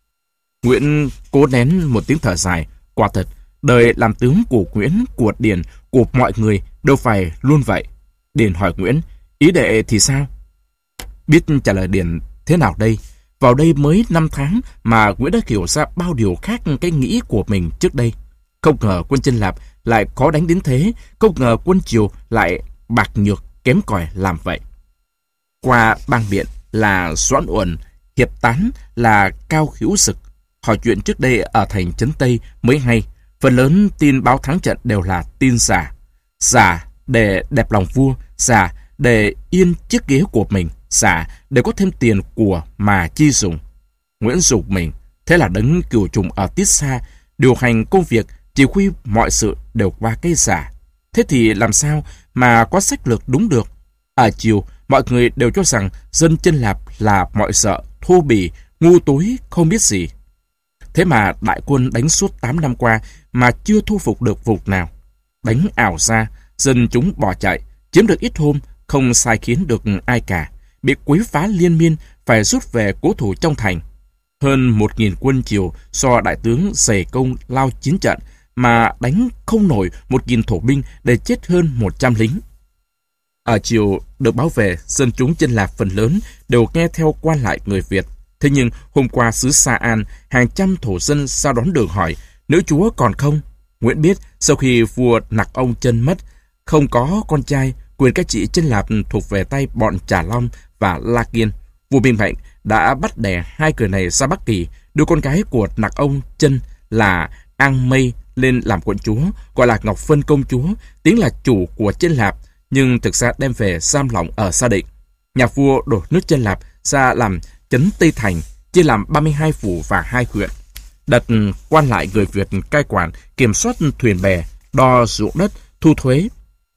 Nguyễn cố nén một tiếng thở dài. Quả thật, đời làm tướng của Nguyễn, của Điền, của mọi người đâu phải luôn vậy. Điền hỏi Nguyễn: Ý đệ thì sao? Biết trả lời Điền thế nào đây? Vào đây mới năm tháng mà Nguyễn đã hiểu ra bao điều khác cái nghĩ của mình trước đây. Không ngờ quân Chân Lạp lại khó đánh đến thế, không ngờ quân Triều lại bạc nhược kém cỏi làm vậy. Qua bang biện là Doãn Uẩn, Hiệp Tán là Cao Hữu Sực. Hỏi chuyện trước đây ở thành Trấn Tây mới hay, phần lớn tin báo thắng trận đều là tin giả. Giả để đẹp lòng vua, giả để yên chiếc ghế của mình, giả để có thêm tiền của mà chi dùng. Nguyễn dục mình, thế là đấng cửu trùng ở Tiết Xa, điều hành công việc, chỉ huy mọi sự đều qua cái giả. Thế thì làm sao mà có sách lược đúng được? Ở chiều, mọi người đều cho rằng dân Chân Lạp là mọi sợ, thô bỉ, ngu tối, không biết gì. Thế mà đại quân đánh suốt tám năm qua mà chưa thu phục được vùng nào. Đánh ảo ra, dân chúng bỏ chạy, chiếm được ít hôm, không sai khiến được ai cả, bị quấy phá liên miên, phải rút về cố thủ trong thành. Hơn một nghìn quân Triều do đại tướng dày công lao chiến trận mà đánh không nổi một nghìn thổ binh để chết hơn một trăm lính. Ở Triều được báo về, dân chúng Chân Lạp phần lớn đều nghe theo quan lại người Việt. Thế nhưng hôm qua xứ Sa An, hàng trăm thổ dân ra đón đường hỏi, nữ chúa còn không? Nguyễn biết sau khi vua Nặc Ông Chân mất, không có con trai, quyền cai trị Chân Lạp thuộc về tay bọn Trà Long và La Kiên. Vua Minh Mạnh đã bắt đẻ hai người này ra Bắc Kỳ, đưa con gái của Nặc Ông Chân là An Mây lên làm quận chúa, gọi là Ngọc Phân công chúa, tiếng là chủ của Chân Lạp, nhưng thực ra đem về giam lỏng ở Sa Định. Nhà vua đổ nước Chân Lạp ra làm trấn Tây Thành, chia làm ba mươi hai phủ và hai huyện. Đặt quan lại người Việt cai quản, kiểm soát thuyền bè, đo ruộng đất, thu thuế.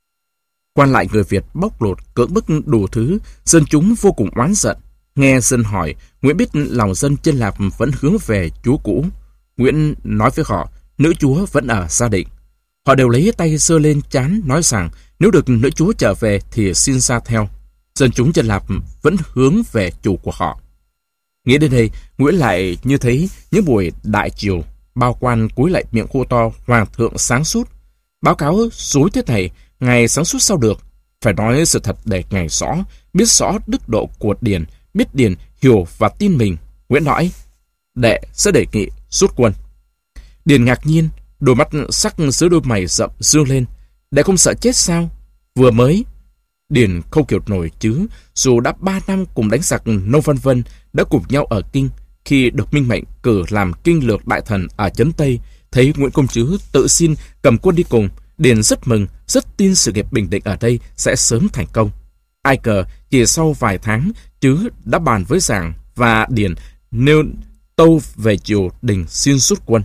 Quan lại người Việt bóc lột, cưỡng bức đủ thứ, dân chúng vô cùng oán giận. Nghe dân hỏi, Nguyễn biết lòng dân Chân Lạp vẫn hướng về chúa cũ. Nguyễn nói với họ, nữ chúa vẫn ở Sa Định. Họ đều lấy tay giơ lên trán nói rằng nếu được nữ chúa trở về thì xin ra theo. Dân chúng Chân Lạp vẫn hướng về chủ của họ. Nghĩ đến đây, Nguyễn lại như thấy những buổi đại triều, bao quan cúi lại miệng hô to hoàng thượng sáng suốt. Báo cáo dối thế này, ngài sáng suốt sao được? Phải nói sự thật để ngài rõ, biết rõ đức độ của Điền, biết Điền hiểu và tin mình. Nguyễn nói, đệ sẽ đề nghị rút quân. Điền ngạc nhiên, đôi mắt sắc dưới đôi mày rậm dương lên. Đệ không sợ chết sao? Vừa mới. Điền không kiểu nổi chứ, dù đã ba năm cùng đánh giặc Nông Văn Vân, đã cùng nhau ở Kinh. Khi được Minh Mệnh cử làm kinh lược đại thần ở Trấn Tây, thấy Nguyễn Công Trứ tự xin cầm quân đi cùng, Điền rất mừng, rất tin sự nghiệp bình định ở đây sẽ sớm thành công. Ai ngờ chỉ sau vài tháng, Trứ đã bàn với Giàng và Điền nêu tâu về triều đình xin rút quân.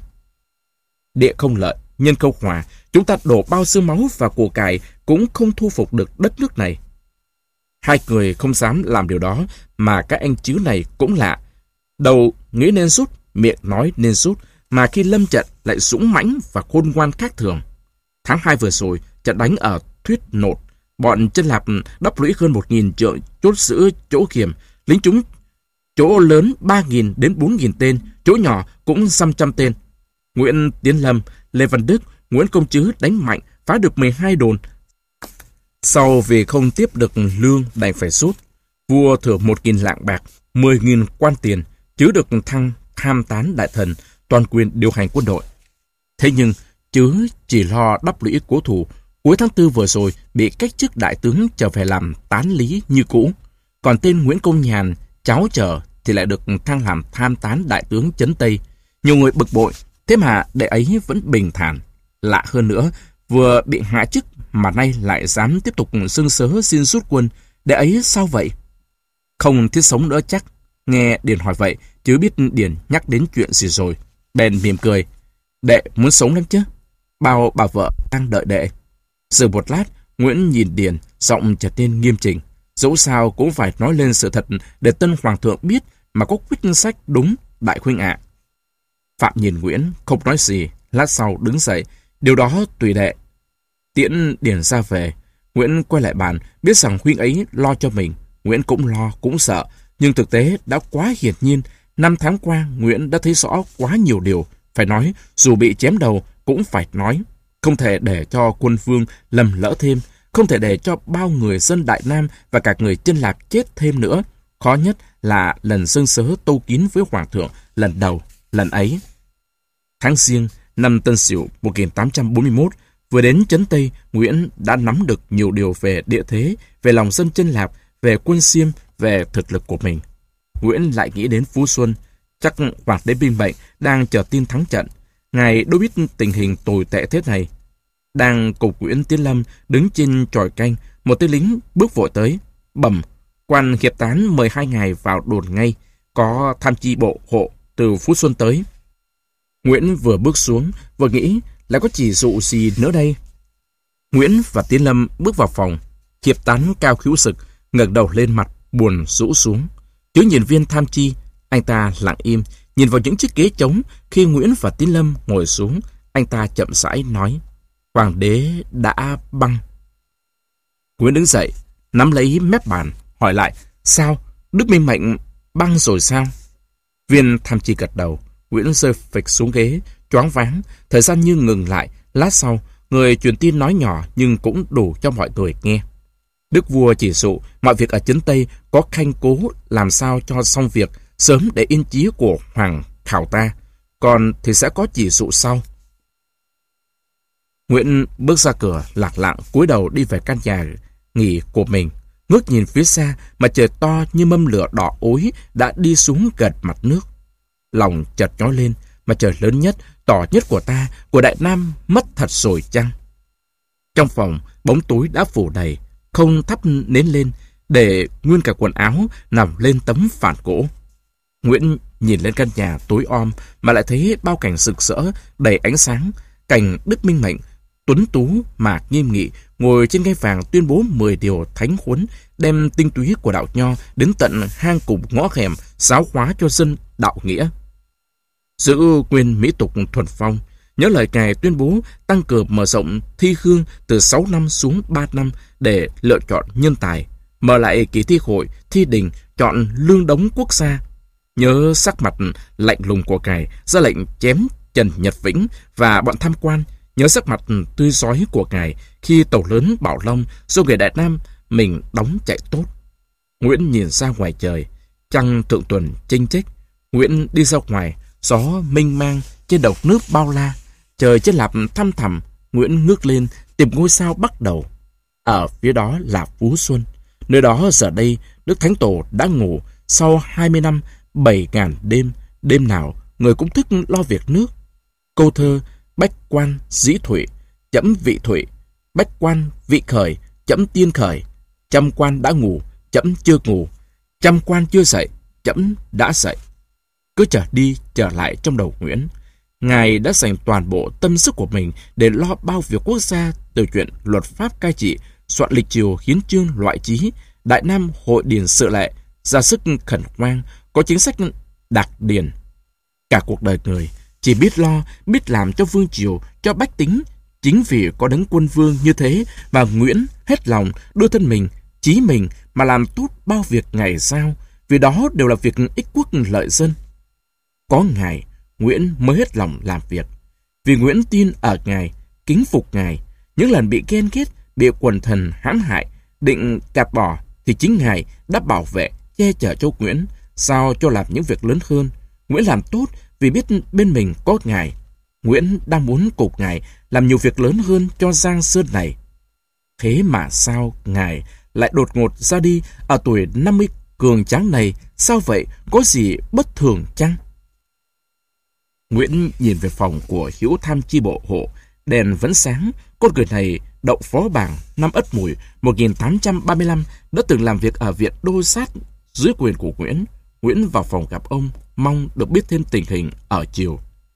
Địa không lợi, nhân không hòa, chúng ta đổ bao xương máu và của cải cũng không thu phục được đất nước này. Hai người không dám làm điều đó, mà các anh Trứ này cũng lạ. Đầu nghĩ nên rút, miệng nói nên rút, mà khi lâm trận lại dũng mãnh và khôn ngoan khác thường. Tháng hai vừa rồi, trận đánh ở Thuyết Nột, bọn Chân Lạp đắp lũy hơn một nghìn trượng chốt giữ chỗ kiềm, lính chúng chỗ lớn ba nghìn đến bốn nghìn tên, chỗ nhỏ cũng dăm trăm tên. Nguyễn Tiến Lâm, Lê Văn Đức, Nguyễn Công Trứ đánh mạnh, phá được mười hai đồn. Sau vì không tiếp được lương đành phải rút. Vua thưởng một nghìn lạng bạc, mười nghìn quan tiền, Trứ được thăng tham tán đại thần, toàn quyền điều hành quân đội. Thế nhưng Trứ chỉ lo đắp lũy cố thủ, cuối tháng tư vừa rồi bị cách chức đại tướng trở về làm tán lý như cũ. Còn tên Nguyễn Công Nhàn, cháu trở thì lại được thăng làm tham tán đại tướng Trấn Tây. Nhiều người bực bội, thế mà đệ ấy vẫn bình thản. Lạ hơn nữa, vừa bị hạ chức mà nay lại dám tiếp tục xưng sớ xin rút quân. Đệ ấy sao vậy? Không thiết sống nữa chắc. Nghe Điền hỏi vậy, chứ biết Điền nhắc đến chuyện gì rồi. Bèn mỉm cười. Đệ muốn sống lắm chứ? Bao bà vợ đang đợi đệ. Giờ một lát, Nguyễn nhìn Điền, giọng trở nên nghiêm chỉnh. Dẫu sao cũng phải nói lên sự thật để tân hoàng thượng biết mà có quyết sách đúng, đại huynh ạ. Phạm nhìn Nguyễn, không nói gì, lát sau đứng dậy. Điều đó tùy đệ. Tiễn Điền ra về, Nguyễn quay lại bàn, biết rằng huynh ấy lo cho mình. Nguyễn cũng lo, cũng sợ, nhưng thực tế đã quá hiển nhiên. Năm tháng qua, Nguyễn đã thấy rõ quá nhiều điều. Phải nói, dù bị chém đầu, cũng phải nói. Không thể để cho quân Vương lầm lỡ thêm, không thể để cho bao người dân Đại Nam và cả người Chân Lạp chết thêm nữa. Khó nhất là lần xưng sớ tâu kín với Hoàng thượng lần đầu, lần ấy. Tháng Giêng, năm Tân Sửu một nghìn tám trăm bốn mươi mốt, vừa đến Trấn Tây, Nguyễn đã nắm được nhiều điều về địa thế, về lòng dân Chân Lạp, về quân Xiêm, về thực lực của mình. Nguyễn lại nghĩ đến Phú Xuân, chắc Hoàng đế Minh Mệnh đang chờ tin thắng trận. Ngài đâu biết tình hình tồi tệ thế này. Đang cùng Nguyễn Tiến Lâm đứng trên chòi canh, một tên lính bước vội tới, bẩm: quan hiệp tán mời hai ngài vào đồn ngay, có tham chi bộ hộ từ Phú Xuân tới. Nguyễn vừa bước xuống, vừa nghĩ lại có chỉ dụ gì nữa đây. Nguyễn và Tiến Lâm bước vào phòng. Hiệp tán cao khứu sực, ngẩng đầu lên, mặt buồn rũ xuống. Chứ nhìn viên tham chi, anh ta lặng im, nhìn vào những chiếc ghế trống. Khi Nguyễn và Tín Lâm ngồi xuống, anh ta chậm rãi nói: Hoàng đế đã băng. Nguyễn đứng dậy, nắm lấy mép bàn, hỏi lại: Sao? Đức Minh Mệnh băng rồi sao? Viên tham tri gật đầu. Nguyễn rơi phịch xuống ghế, choáng váng. Thời gian như ngừng lại. Lát sau, người truyền tin nói nhỏ nhưng cũng đủ cho mọi người nghe. Đức vua chỉ dụ mọi việc ở Trấn Tây có khanh cố làm sao cho xong việc sớm để yên chí của Hoàng Khảo ta. Còn thì sẽ có chỉ dụ sau. Nguyễn bước ra cửa, lạc lặng cúi đầu đi về căn nhà nghỉ của mình. Ngước nhìn phía xa, mà trời to như mâm lửa đỏ ối đã đi xuống gần mặt nước. Lòng chợt nhói lên, mà trời lớn nhất, tỏ nhất của ta, của Đại Nam mất thật rồi chăng? Trong phòng, bóng tối đã phủ đầy, không thắp nến lên, để nguyên cả quần áo nằm lên tấm phản gỗ. Nguyễn nhìn lên căn nhà tối om mà lại thấy bao cảnh rực rỡ, đầy ánh sáng. Cảnh Đức Minh Mệnh, tuấn tú mà nghiêm nghị, ngồi trên ngai vàng tuyên bố mười điều thánh huấn, đem tinh túy của đạo nho đến tận hang cùng ngõ hẻm, giáo hóa cho dân đạo nghĩa. Giữ nguyên mỹ tục thuần phong, nhớ lời ngài tuyên bố tăng cường mở rộng thi hương từ sáu năm xuống ba năm để lựa chọn nhân tài, mở lại kỳ thi hội, thi đình, chọn lương đống quốc gia. Nhớ sắc mặt lạnh lùng của ngài ra lệnh chém Trần Nhật Vĩnh và bọn tham quan. Nhớ sắc mặt tươi rói của ngài khi tàu lớn Bảo Long do người Đại Nam mình đóng chạy tốt. Nguyễn nhìn ra ngoài trời, trăng thượng tuần chênh chếch. Nguyễn đi ra ngoài, gió mênh mang trên đầu nước bao la, trời trên lạp thăm thẳm. Nguyễn ngước lên tìm ngôi sao bắt đầu. Ở phía đó là Phú Xuân. Nơi đó giờ đây Đức Thánh Tổ đã ngủ sau hai mươi năm, bảy ngàn đêm. Đêm nào người cũng thức lo việc nước. Câu thơ Bách quan dĩ thủy, chấm vị thủy. Bách quan vị khởi, chấm tiên khởi. Trăm quan đã ngủ, chấm chưa ngủ. Trăm quan chưa dậy, chấm đã dậy. Cứ trở đi trở lại trong đầu Nguyễn. Ngài đã dành toàn bộ tâm sức của mình để lo bao việc quốc gia, từ chuyện luật pháp cai trị, soạn lịch triều hiến chương loại trí, Đại Nam hội điển sự lệ, ra sức khẩn khoan, có chính sách đặc điển. Cả cuộc đời người chỉ biết lo, biết làm cho vương triều, cho bách tính. Chính vì có đấng quân vương như thế mà Nguyễn hết lòng đưa thân mình, chí mình mà làm tốt bao việc Ngài giao, vì đó đều là việc ích quốc lợi dân. Có Ngài, Nguyễn mới hết lòng làm việc. Vì Nguyễn tin ở Ngài, kính phục Ngài. Những lần bị ghen ghét, bị quần thần hãm hại, định gạt bỏ, thì chính Ngài đã bảo vệ, che chở cho Nguyễn, sao cho làm những việc lớn hơn. Nguyễn làm tốt vì biết bên mình có Ngài. Nguyễn đang muốn cùng Ngài làm nhiều việc lớn hơn cho Giang Sơn này. Thế mà sao Ngài lại đột ngột ra đi ở tuổi năm mươi cường tráng này? Sao vậy? Có gì bất thường chăng? Nguyễn nhìn về phòng của Hữu Tham chi bộ hộ. Đèn vẫn sáng. Con người này đậu phó bảng năm Ất Mùi một nghìn tám trăm ba mươi lăm, đã từng làm việc ở viện Đô Sát dưới quyền của Nguyễn. Nguyễn vào phòng gặp ông, mong được biết thêm tình hình ở triều.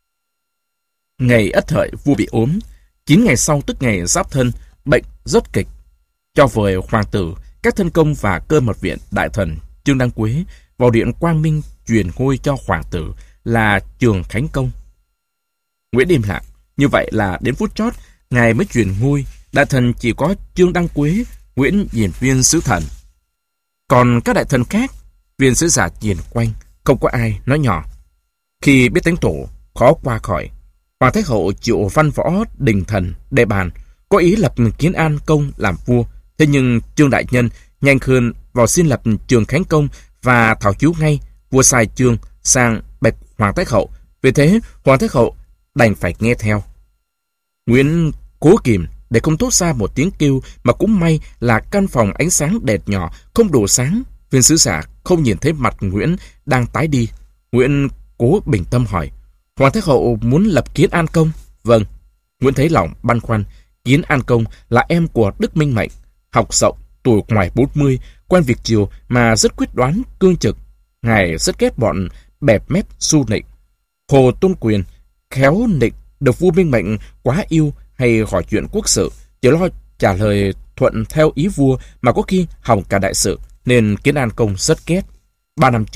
Ngày Ất Hợi, vua bị ốm. Chín ngày sau, tức ngày Giáp Thân, bệnh rất kịch. Cho vời hoàng tử, các thân công và cơ mật viện đại thần Trương Đăng Quế vào điện Quang Minh truyền ngôi cho hoàng tử là Trường Khánh Công. Nguyễn im lặng. Như vậy là đến phút chót ngài mới truyền ngôi. Đại thần chỉ có Trương Đăng Quế. Nguyễn nhìn viên sứ thần. Còn các đại thần khác, viên sứ giả nhìn quanh, không có ai nói nhỏ. Khi biết Thánh Tổ khó qua khỏi, Hoàng Thái Hậu chịu văn võ đình thần đề bàn, có ý lập Kiến An Công làm vua. Thế nhưng Trương đại nhân nhanh hơn vào xin lập Trường Khánh Công và thảo chiếu ngay. Vua sai Trương sang bạch Hoàng Thái Hậu. Vì thế Hoàng Thái Hậu đành phải nghe theo. Nguyễn cố kìm để không thốt ra một tiếng kêu, mà cũng may là căn phòng ánh sáng đèn nhỏ không đủ sáng. Viên sứ giả không nhìn thấy mặt Nguyễn đang tái đi. Nguyễn cố bình tâm hỏi: Hoàng Thái Hậu muốn lập Kiến An Công? Vâng. Nguyễn thấy lòng băn khoăn. Kiến An Công là em của Đức Minh Mệnh, học rộng, tuổi ngoài bốn mươi, quen việc triều mà rất quyết đoán, cương trực. Ngài rất ghét bọn bẹp mép su nịnh. Hồ Tôn Quyền khéo nịnh được vua Minh Mệnh quá yêu, hay hỏi chuyện quốc sự chỉ lo trả lời thuận theo ý vua, mà có khi hỏng cả đại sự, nên Kiến An Công rất ghét. Ba năm trước,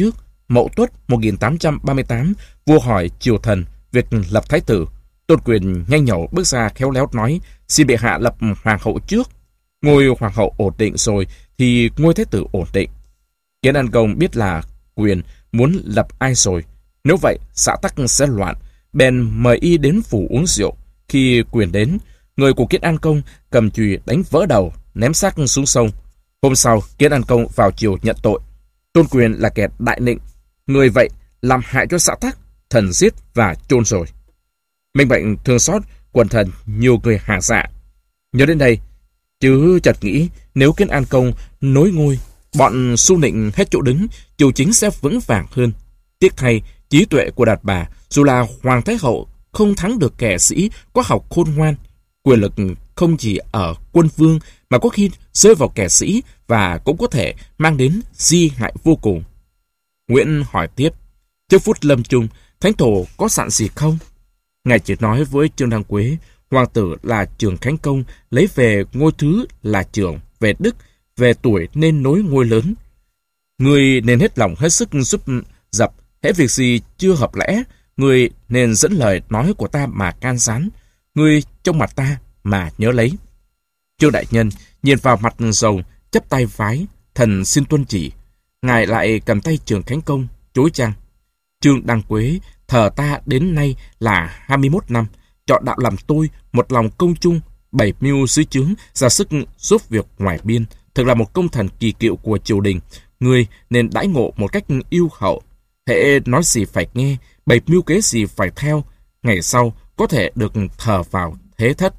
Mậu Tuất một nghìn tám trăm ba mươi tám, vua hỏi triều thần việc lập thái tử. Tôn Quyền nhanh nhẩu bước ra khéo léo nói: xin bệ hạ lập hoàng hậu trước. Ngôi hoàng hậu ổn định rồi thì ngôi thái tử ổn định. Kiến An Công biết là Quyền muốn lập ai rồi, nếu vậy xã tắc sẽ loạn, bèn mời y đến phủ uống rượu. Khi Quyền đến, người của Kiến An Công cầm chùy đánh vỡ đầu, ném xác xuống sông. Hôm sau, Kiến An Công vào triều nhận tội. Tôn Quyền là kẻ đại nịnh, người vậy làm hại cho xã tắc, thần giết và chôn rồi. Minh Bệnh thương xót quần thần, nhiều người hạ dạ. Nhớ đến đây, chứ chợt nghĩ nếu Kiến An Công nối ngôi, bọn xu nịnh hết chỗ đứng, triều chính sẽ vững vàng hơn. Tiếc thay, trí tuệ của Đạt Bà, dù là Hoàng Thái Hậu, không thắng được kẻ sĩ có học khôn ngoan. Quyền lực không chỉ ở quân vương mà có khi rơi vào kẻ sĩ và cũng có thể mang đến di hại vô cùng. Nguyễn hỏi tiếp: trước phút lâm chung, Thánh Thổ có dặn gì không? Ngài chỉ nói với Trương Đăng Quế, hoàng tử là Trường Khánh Công lấy về ngôi thứ là Trường, về đức, về tuổi nên nối ngôi lớn. Người nên hết lòng hết sức giúp dập, hễ việc gì chưa hợp lẽ, người nên dẫn lời nói của ta mà can gián, người trong mặt ta mà nhớ lấy. Trương đại nhân nhìn vào mặt rồng, chắp tay vái: thần xin tuân chỉ. Ngài lại cầm tay Trường Khánh Công chối chăng: Trương Đăng Quế thờ ta đến nay là hai mươi mốt năm, chọn đạo làm tôi một lòng công chung, bảy mưu dưới trướng, ra sức giúp việc ngoài biên, thực là một công thần kỳ cựu của triều đình. Người nên đãi ngộ một cách yêu hậu, hễ nói gì phải nghe, bày mưu kế gì phải theo, ngày sau có thể được thờ vào thế thất.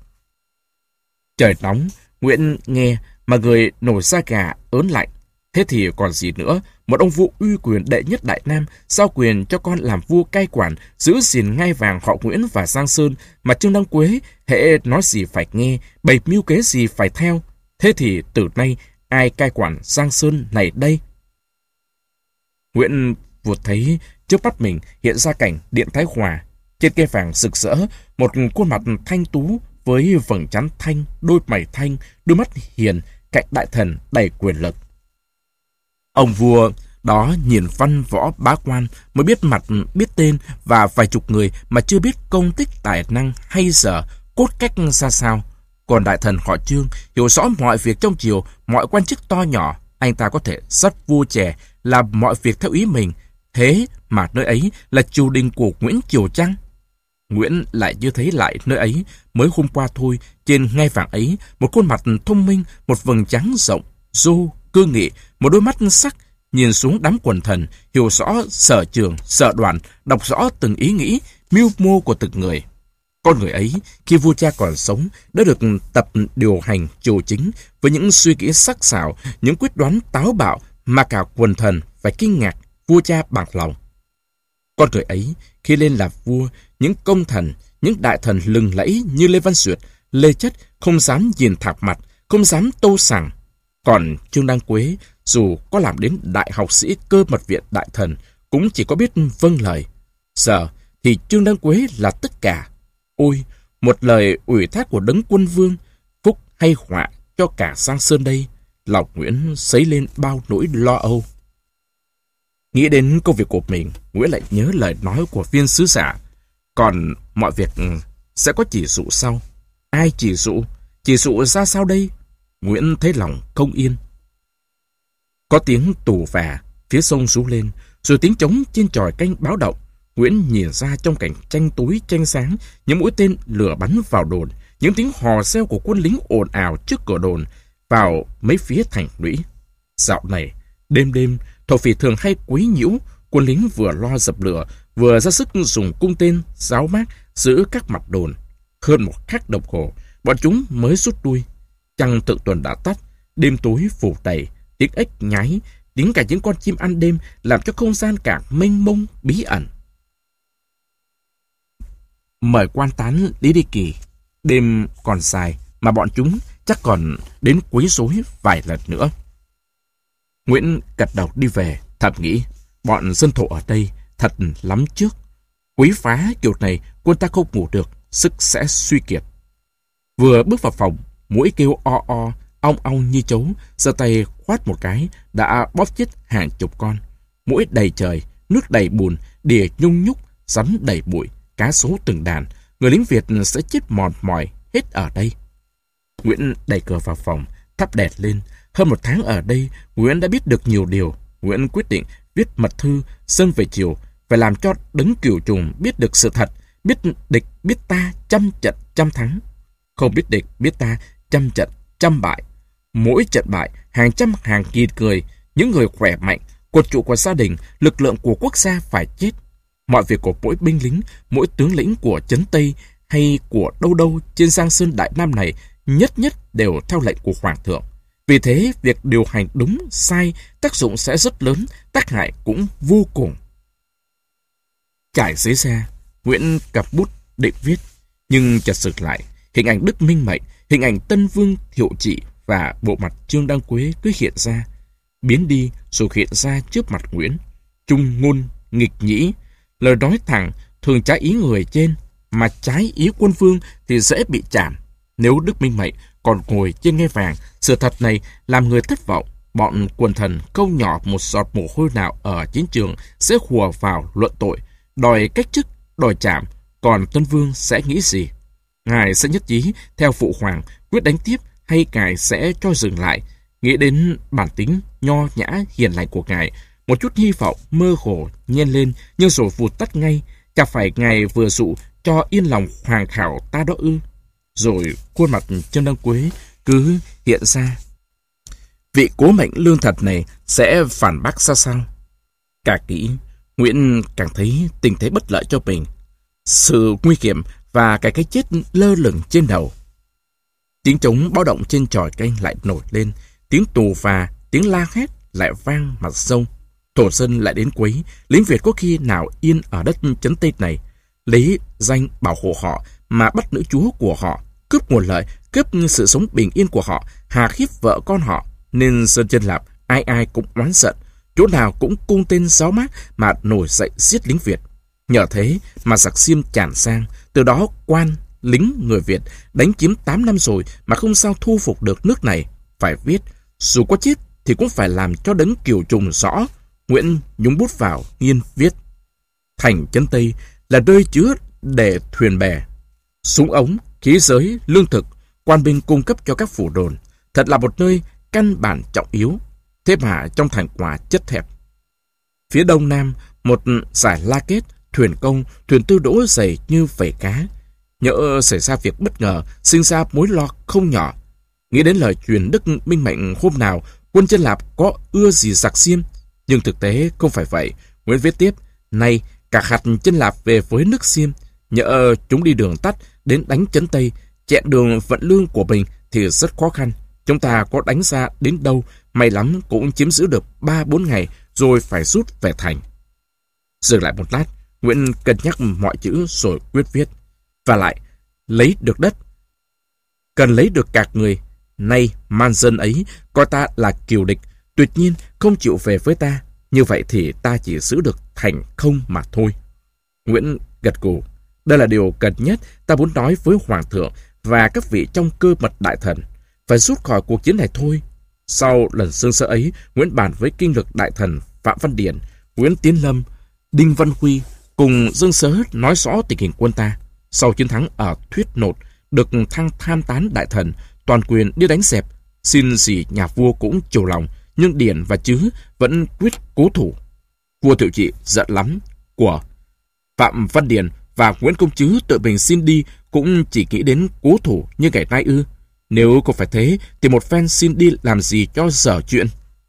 Trời nóng, Nguyễn nghe mà người nổi da gà ớn lạnh. Thế thì còn gì nữa, một ông vua uy quyền đệ nhất Đại Nam giao quyền cho con làm vua cai quản, giữ gìn ngai vàng họ Nguyễn và Giang Sơn, mà Trương Đăng Quế hễ nói gì phải nghe, bày mưu kế gì phải theo. Thế thì từ nay ai cai quản Giang Sơn này đây? Nguyễn vụt thấy trước mắt mình hiện ra cảnh điện Thái Hòa. Trên cây vàng rực rỡ, một khuôn mặt thanh tú với vầng trán thanh, đôi mày thanh, đôi mắt hiền, cạnh đại thần đầy quyền lực. Ông vua đó nhìn văn võ bá quan mới biết mặt biết tên và vài chục người mà chưa biết công tích tài năng hay giờ cốt cách ra sao. Còn đại thần họ Trương hiểu rõ mọi việc trong triều, mọi quan chức to nhỏ, anh ta có thể dắt vua trẻ làm mọi việc theo ý mình. Thế mà nơi ấy là triều đình của Nguyễn Triều chăng? Nguyễn lại như thấy lại nơi ấy mới hôm qua thôi. Trên ngai vàng ấy, một khuôn mặt thông minh, một vầng trán rộng, rô, cương nghị, một đôi mắt sắc, nhìn xuống đám quần thần, hiểu rõ sở trường, sở đoàn, đọc rõ từng ý nghĩ, mưu mô của từng người. Con người ấy, khi vua cha còn sống, đã được tập điều hành triều chính với những suy nghĩ sắc sảo, những quyết đoán táo bạo mà cả quần thần phải kinh ngạc vua cha bằng lòng. Con người ấy, khi lên làm vua, những công thần, những đại thần lừng lẫy như Lê Văn Duyệt, Lê Chất không dám nhìn thạc mặt, không dám tâu sảng. Còn Trương Đăng Quế, dù có làm đến đại học sĩ cơ mật viện đại thần, cũng chỉ có biết vâng lời. Giờ thì Trương Đăng Quế là tất cả. Ôi, một lời ủy thác của đấng quân vương, phúc hay họa cho cả Giang Sơn đây. Lòng Nguyễn sấy lên bao nỗi lo âu. Nghĩ đến công việc của mình, Nguyễn lại nhớ lời nói của viên sứ giả. Còn mọi việc sẽ có chỉ dụ sau. Ai chỉ dụ? Chỉ dụ ra sao đây? Nguyễn thấy lòng không yên. Có tiếng tù và phía sông rú lên, rồi tiếng trống trên chòi canh báo động. Nguyễn nhìn ra trong cảnh tranh tối tranh sáng, những mũi tên lửa bắn vào đồn, những tiếng hò reo của quân lính ồn ào trước cửa đồn vào mấy phía thành lũy. Dạo này, đêm đêm, thổ phỉ thường hay quấy nhiễu, quân lính vừa lo dập lửa, vừa ra sức dùng cung tên giáo mát giữ các mặt đồn. Hơn một khắc đồng hồ, bọn chúng mới rút lui. Trăng thượng tuần đã tắt, đêm tối phủ đầy, tiếng ếch nhái, tiếng cả những con chim ăn đêm làm cho không gian càng mênh mông bí ẩn. Mời quan tán Lý Đi Kỳ. Đêm còn dài mà bọn chúng chắc còn đến quấy rối vài lần nữa. Nguyễn gật đầu đi về, thầm nghĩ bọn dân thổ ở đây thật lắm trước. Quấy phá kiểu này quân ta không ngủ được, sức sẽ suy kiệt. Vừa bước vào phòng, muỗi kêu o o, ong ong như chấu, giơ tay khoát một cái đã bóp chết hàng chục con. Muỗi đầy trời, nước đầy bùn, đìa nhung nhúc, rắn đầy bụi, cá sấu từng đàn. Người lính Việt sẽ chết mòn mỏi hết ở đây. Nguyễn đẩy cửa vào phòng, thắp đèn lên. Hơn một tháng ở đây, Nguyễn đã biết được nhiều điều. Nguyễn quyết định viết mật thư dâng về triều, phải làm cho đấng Cửu Trùng biết được sự thật, biết địch biết ta trăm trận trăm thắng, không biết địch biết ta trăm trận trăm bại. Mỗi trận bại, hàng trăm hàng nghìn người, những người khỏe mạnh, cột trụ của gia đình, lực lượng của quốc gia phải chết. Mọi việc của mỗi binh lính, mỗi tướng lĩnh của Trấn Tây hay của đâu đâu trên Giang Sơn Đại Nam này nhất nhất đều theo lệnh của Hoàng thượng. Vì thế, việc điều hành đúng, sai, tác dụng sẽ rất lớn, tác hại cũng vô cùng. Trải giấy ra, Nguyễn cặp bút định viết, nhưng chợt sực lại, hình ảnh Đức Minh Mệnh, hình ảnh Tân Vương Thiệu Trị và bộ mặt Trương Đăng Quế cứ hiện ra, biến đi rồi hiện ra trước mặt Nguyễn. Trung ngôn, nghịch nhĩ, lời nói thẳng thường trái ý người trên, mà trái ý quân vương thì dễ bị chạm. Nếu Đức Minh Mệnh còn ngồi trên ngai vàng, sự thật này làm người thất vọng. Bọn quần thần câu nhỏ một giọt mồ hôi nào ở chiến trường sẽ hùa vào luận tội, đòi cách chức, đòi chạm. Còn Tân Vương sẽ nghĩ gì? Ngài sẽ nhất trí theo phụ hoàng quyết đánh tiếp, hay ngài sẽ cho dừng lại? Nghĩ đến bản tính nho nhã hiền lành của ngài, một chút hy vọng mơ hồ nhen lên, nhưng rồi vụt tắt ngay. Chả phải ngài vừa dụ cho yên lòng hoàng khảo ta đó ư? Rồi khuôn mặt Trương Đăng Quế cứ hiện ra. Vị cố mệnh lương thật này sẽ phản bác ra sao? Càng nghĩ, Nguyễn càng thấy tình thế bất lợi cho mình. Sự nguy hiểm và cái cái chết lơ lửng trên đầu. Tiếng trống báo động trên chòi canh lại nổi lên. Tiếng tù và tiếng la hét lại vang mặt sông. Thổ dân lại đến quấy. Lính Việt có khi nào yên ở đất Trấn Tây này, lấy danh bảo hộ họ mà bắt nữ chúa của họ, cướp nguồn lợi, cướp sự sống bình yên của họ, hà khiếp vợ con họ. Nên Sơn Chân Lạp ai ai cũng oán giận, chỗ nào cũng cung tên giáo mát mà nổi dậy giết lính Việt. Nhờ thế mà giặc Xiêm tràn sang, từ đó quan, lính người Việt đánh chiếm tám năm rồi mà không sao thu phục được nước này. Phải viết, dù có chết thì cũng phải làm cho đấng Cửu Trùng rõ. Nguyễn nhúng bút vào, nghiên viết. Thành Trấn Tây là nơi chứa để thuyền bè, súng ống, khí giới, lương thực, quan binh cung cấp cho các phủ đồn. Thật là một nơi căn bản trọng yếu. Thế mà trong thành quả chất hẹp. Phía đông nam, một giải la kết, thuyền công, thuyền tư đỗ dày như vảy cá. Nhỡ xảy ra việc bất ngờ, sinh ra mối lo không nhỏ. Nghĩ đến lời truyền Đức Minh Mệnh hôm nào, quân Chân Lạp có ưa gì giặc Xiêm. Nhưng thực tế không phải vậy. Nguyễn viết tiếp, nay cả hạt Chân Lạp về với nước Xiêm. Nhỡ chúng đi đường tắt đến đánh Trấn Tây, chẹn đường vận lương của mình thì rất khó khăn. Chúng ta có đánh ra đến đâu, may lắm cũng chiếm giữ được ba bốn ngày rồi phải rút về thành. Dừng lại một lát, Nguyễn cân nhắc mọi chữ rồi quyết viết. Và lại, lấy được đất, cần lấy được các người. Nay man dân ấy coi ta là kiều địch, tuyệt nhiên không chịu về với ta. Như vậy thì ta chỉ giữ được thành không mà thôi. Nguyễn gật gù. Đây là điều cần nhất ta muốn nói với Hoàng thượng và các vị trong cơ mật đại thần. Phải rút khỏi cuộc chiến này thôi. Sau lần sương sơ ấy, Nguyễn bàn với kinh lực đại thần Phạm Văn Điển, Nguyễn Tiến Lâm, Đinh Văn Huy cùng Dương Sớ nói rõ tình hình quân ta. Sau chiến thắng ở Thuyết Nột, được thăng tham tán đại thần, toàn quyền đi đánh dẹp, xin gì nhà vua cũng chiều lòng, nhưng Điển và Trứ vẫn quyết cố thủ. Vua Thiệu Trị giận lắm. Của Phạm Văn Điển và Nguyễn Công Trứ tự mình xin đi cũng chỉ nghĩ đến cố thủ như ngày nay ư? Nếu không phải thế thì một phen xin đi làm gì cho dở chuyện.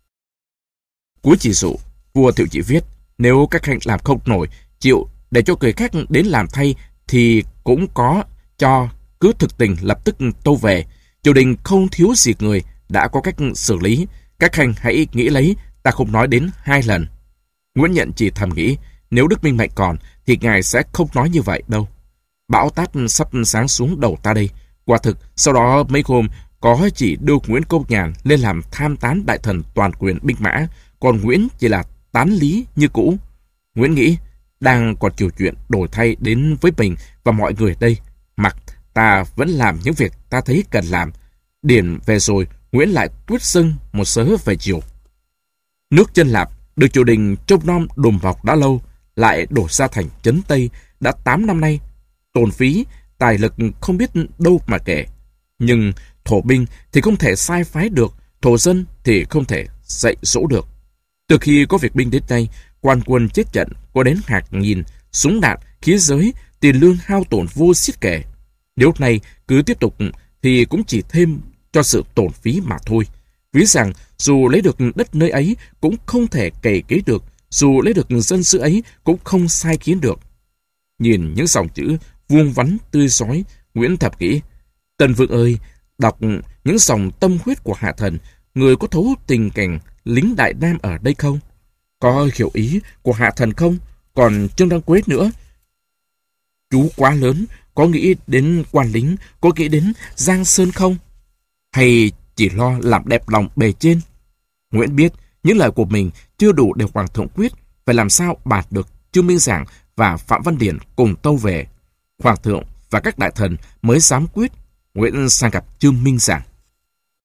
Cuối chỉ dụ, vua Thiệu Trị viết, nếu các khanh làm không nổi, chịu để cho người khác đến làm thay thì cũng có cho, cứ thực tình lập tức tâu về. Triều đình không thiếu gì người, đã có cách xử lý. Các khanh hãy nghĩ lấy, ta không nói đến hai lần. Nguyễn Nhận chỉ thầm nghĩ, nếu Đức Minh Mệnh còn thì ngài sẽ không nói như vậy đâu. Bão táp sắp sáng xuống đầu ta đây. Quả thực, sau đó mấy hôm có chỉ đưa Nguyễn Công Nhàn lên làm tham tán đại thần toàn quyền binh mã, còn Nguyễn chỉ là tán lý như cũ. Nguyễn nghĩ, đang còn chiều chuyện đổi thay đến với mình và mọi người đây. Mặc ta vẫn làm những việc ta thấy cần làm. Điển về rồi, Nguyễn lại quyết dâng một sớ về chiều. Nước Chân Lạp được triều đình trông nom đùm bọc đã lâu, lại đổ ra thành trấn Tây đã tám năm nay. Tổn phí, tài lực không biết đâu mà kể. Nhưng thổ binh thì không thể sai phái được, thổ dân thì không thể dạy dỗ được. Từ khi có việc binh đến nay, quan quân chết trận có đến hàng nghìn, súng đạn, khí giới, tiền lương hao tổn vô xiết kể. Nếu này cứ tiếp tục thì cũng chỉ thêm cho sự tổn phí mà thôi. Ví rằng dù lấy được đất nơi ấy cũng không thể cày kế được, dù lấy được dân xứ ấy cũng không sai khiến được. Nhìn những dòng chữ vuông vắn tươi rói, Nguyễn thầm nghĩ: Tân Vương ơi, đọc những dòng tâm huyết của hạ thần, người có thấu tình cảnh lính Đại Nam ở đây không? Có hiểu ý của hạ thần không? Còn Trương Đăng Quế nữa. Chú quá lớn, có nghĩ đến quan lính, có nghĩ đến Giang Sơn không? Hay chỉ lo làm đẹp lòng bề trên? Nguyễn biết những lời của mình chưa đủ để Hoàng thượng quyết, phải làm sao bạt được Trương Minh Giảng và Phạm Văn Điển cùng tâu về. Hoàng thượng và các đại thần mới dám quyết. Nguyễn sang gặp Trương Minh Giảng.